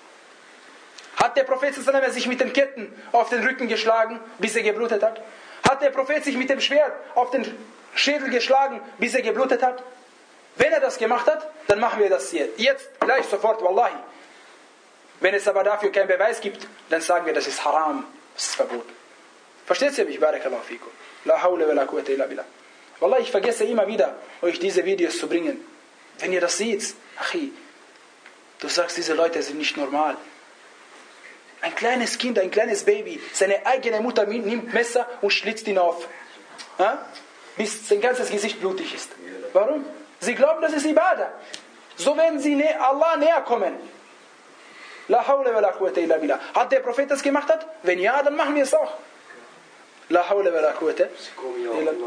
B: Hat der Prophet sallallahu alaihi wasallam sich mit den Ketten auf den Rücken geschlagen, bis er geblutet hat? Hat der Prophet sich mit dem Schwert auf den Schädel geschlagen, bis er geblutet hat? Wenn er das gemacht hat, dann machen wir das jetzt. Jetzt, gleich, sofort, wallahi. Wenn es aber dafür keinen Beweis gibt, dann sagen wir, das ist haram, das ist verboten. Versteht ihr mich? Barakallahu fikum. La hawla wa la quwwata illa billah. Wallah, ich vergesse immer wieder, euch diese Videos zu bringen. Wenn ihr das seht, Achi, du sagst, diese Leute sind nicht normal. Ein kleines Kind, ein kleines Baby, seine eigene Mutter nimmt Messer und schlitzt ihn auf. Ja? Bis sein ganzes Gesicht blutig ist. Warum? Sie glauben, das ist Ibadah. So werden sie Allah näher kommen. La hawla wa la quwwata illa billah. Hat der Prophet das gemacht? Hat? Wenn ja, dann machen wir es auch. La hawla wa la quwwata illa billah.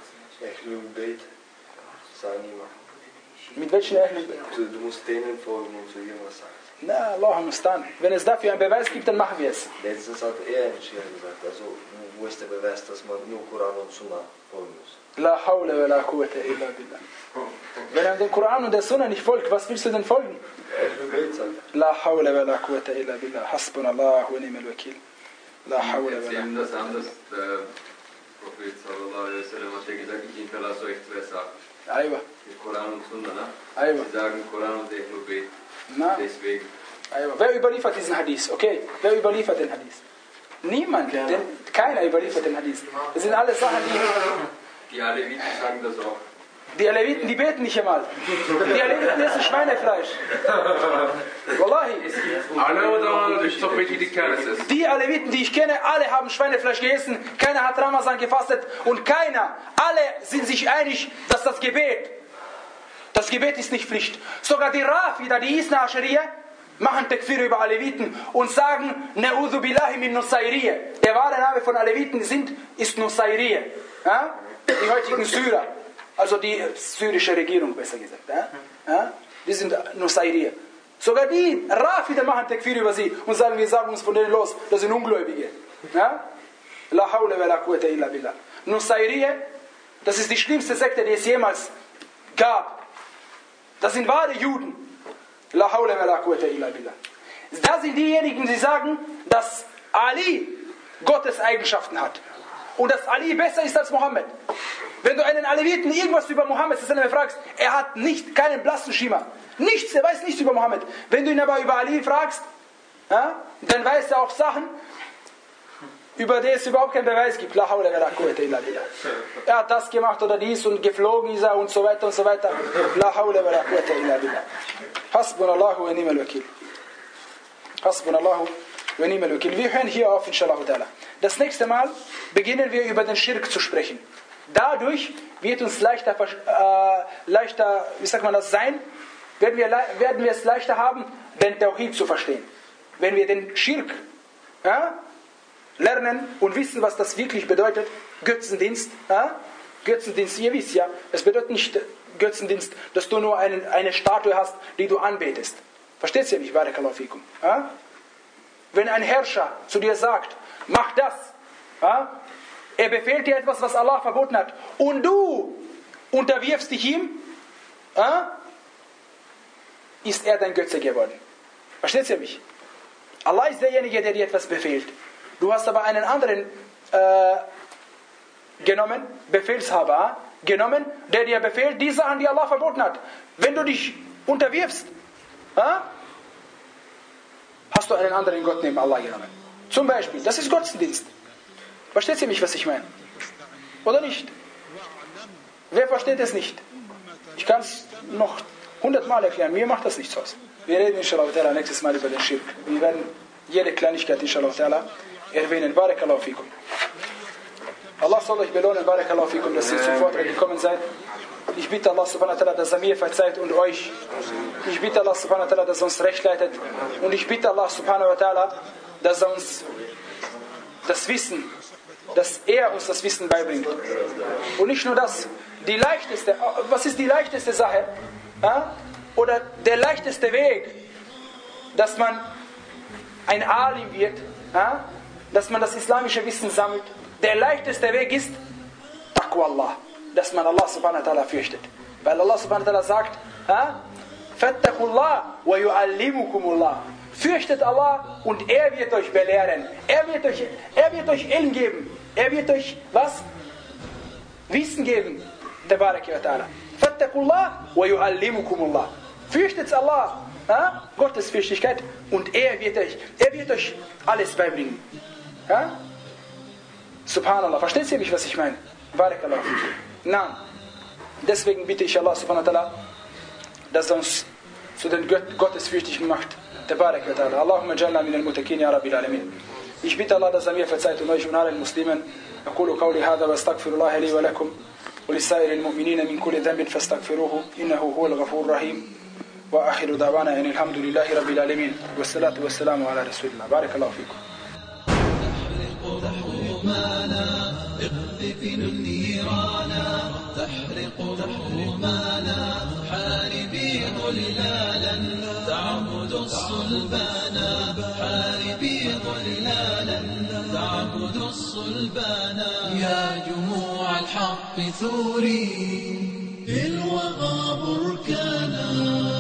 B: Mit welchen Ahlul Bayt?
G: Du musst denen folgen und so irgendwas sagen.
B: Na, Allah mustan. Wenn es dafür einen Beweis gibt, dann machen wir es.
G: Letztens hat er ein Schirr gesagt, also wo ist der Beweis, dass man nur Koran und Sunna folgen muss?
B: La hawla wa la quwwata illa billah. Wenn er dem Koran und der Sunna nicht folgt, was willst du denn folgen? La hawla wa la quwwata illa billah. Hasbunallah wa ni'mal wakil. La hawla wa la
F: das anders. Der Prophet sallallahu alaihi wasallam hat ja gesagt, ich hinterlasse euch zwei Sachen.
B: Aywa.
F: Koran und Sunna, ne?
B: Aywa.
F: Sie sagen Koran und Ahlul Bayt.
B: Na.
F: Deswegen.
B: Aywa. Wer überliefert diesen Hadith? Okay, wer überliefert den Hadith? Niemand, denn keiner überliefert den Hadith. Das sind alles Sachen, die...
F: Die Aleviten sagen das auch.
B: Die Aleviten, die beten nicht einmal. Die Aleviten essen Schweinefleisch. Wallahi.
H: Alle oder ist doch wirklich die Kerze?
B: Die Aleviten, die ich kenne, alle haben Schweinefleisch gegessen. Keiner hat Ramazan gefastet. Und keiner, alle sind sich einig, dass das Gebet, das Gebet ist nicht Pflicht. Sogar die Rafida, die Isna Aschariya, machen Takfir über Aleviten und sagen, Na'udhu billahi min Nusayriyya. Der wahre Name von Aleviten sind, ist Nusayriyya. Ja? Die heutigen Syrer. Also die syrische Regierung, besser gesagt. Ja? Ja? Die sind Nusayriyya. Sogar die Rafida machen Takfir über sie und sagen, wir sagen uns von denen los, das sind Ungläubige. Ja? La hawla wa la quwwata illa billah. Nusayriyya, das ist die schlimmste Sekte, die es jemals gab. Das sind wahre Juden. La hawla wa la quwwata illa billah. Das sind diejenigen, die sagen, dass Ali Gottes Eigenschaften hat. Und dass Ali besser ist als Mohammed. Wenn du einen Aleviten irgendwas über Mohammed fragst, er hat nicht, keinen blassen Schimmer. Nichts, er weiß nichts über Mohammed. Wenn du ihn aber über Ali fragst, ja, dann weiß er auch Sachen, über die es überhaupt keinen Beweis gibt. La hawla wa la quwwata illa billah. Er hat das gemacht oder dies und geflogen ist er und so weiter und so weiter. La hawla wa la quwwata illa billah. Hasbunallahu wa ni'mal wakil. Hasbunallahu wa ni'mal wakil. Wir hören hier auf, inshallah ta'ala. Das nächste Mal beginnen wir über den Schirk zu sprechen. Dadurch wird uns leichter, äh, leichter, wie sagt man das, sein, werden wir, werden wir es leichter haben, den Tawhid zu verstehen. Wenn wir den Schirk ja, lernen und wissen, was das wirklich bedeutet, Götzendienst, ja, Götzendienst, ihr wisst ja, es bedeutet nicht Götzendienst, dass du nur einen, eine Statue hast, die du anbetest. Versteht ihr mich? Barakallahu fikum. Ja? Wenn ein Herrscher zu dir sagt, mach das, ja, er befehlt dir etwas, was Allah verboten hat, und du unterwirfst dich ihm, ja, ist er dein Götze geworden. Versteht ihr mich? Allah ist derjenige, der dir etwas befehlt. Du hast aber einen anderen äh, genommen, Befehlshaber genommen, der dir befehlt, die Sachen, die Allah verboten hat. Wenn du dich unterwirfst, ja, hast du einen anderen Gott neben Allah genommen. Zum Beispiel, das ist Gottesdienst. Versteht ihr mich, was ich meine? Oder nicht? Wer versteht es nicht? Ich kann es noch hundertmal erklären. Mir macht das nichts aus. Wir reden inshallah ta'ala nächstes Mal über den Schirk. Wir werden jede Kleinigkeit inshallah ta'ala erwähnen. Barakallahu fikum. Allah soll euch belohnen, Barakallahu fikum, dass ihr zum Vortrag gekommen seid. Ich bitte Allah subhanahu wa ta'ala, dass er mir verzeiht und euch. Ich bitte Allah subhanahu wa ta'ala, dass er uns recht leitet. Und ich bitte Allah subhanahu wa ta'ala, dass er uns das Wissen, dass er uns das Wissen beibringt. Und nicht nur das, die leichteste, was ist die leichteste Sache? Ja? Oder der leichteste Weg, dass man ein Alim wird, ja? Dass man das islamische Wissen sammelt. Der leichteste Weg ist Taqwa Allah, dass man Allah subhanahu wa ta'ala fürchtet. Weil Allah subhanahu wa ta'ala sagt, ja? Fattaqullah wa yu'allimukumullah. Fürchtet Allah und er wird euch belehren. Er wird euch, er wird euch Ilm geben. Er wird euch was? Wissen geben. Tabaraka wa ta'ala. Fattaqullah wa yu'allimukumullah. Fürchtet Allah. Ja? Gottesfürchtigkeit. Und er wird euch, er wird euch alles beibringen. Ja? Subhanallah. Versteht ihr mich, was ich meine? Barakallah. Nein. Deswegen bitte ich Allah subhanahu wa ta'ala, dass er uns zu den Gottesfürchtigen macht. Tebarek ve ta'ala. Allahumma jalna min al-mutakin ya rabbil alamin. Ich bitte Allah, dass er mir verzeiht und euch und allen Muslimen. أقول قولي هذا واستغفر الله لي ولكم ولسائر المؤمنين من كل ذنب فاستغفروه إنه هو الغفور الرحيم وآخر دعوانا أن الحمد لله رب العالمين والصلاة والسلام على رسول الله. بارك الله فيكم.
I: تحرق تحرمانا اقذف النيرانا تحرق تحرمانا حاربي ضلالا تعبد الصلبانا حاربي ضلالا تعبد الصلبانا يا جموع الحق ثوري في الوغى بركانا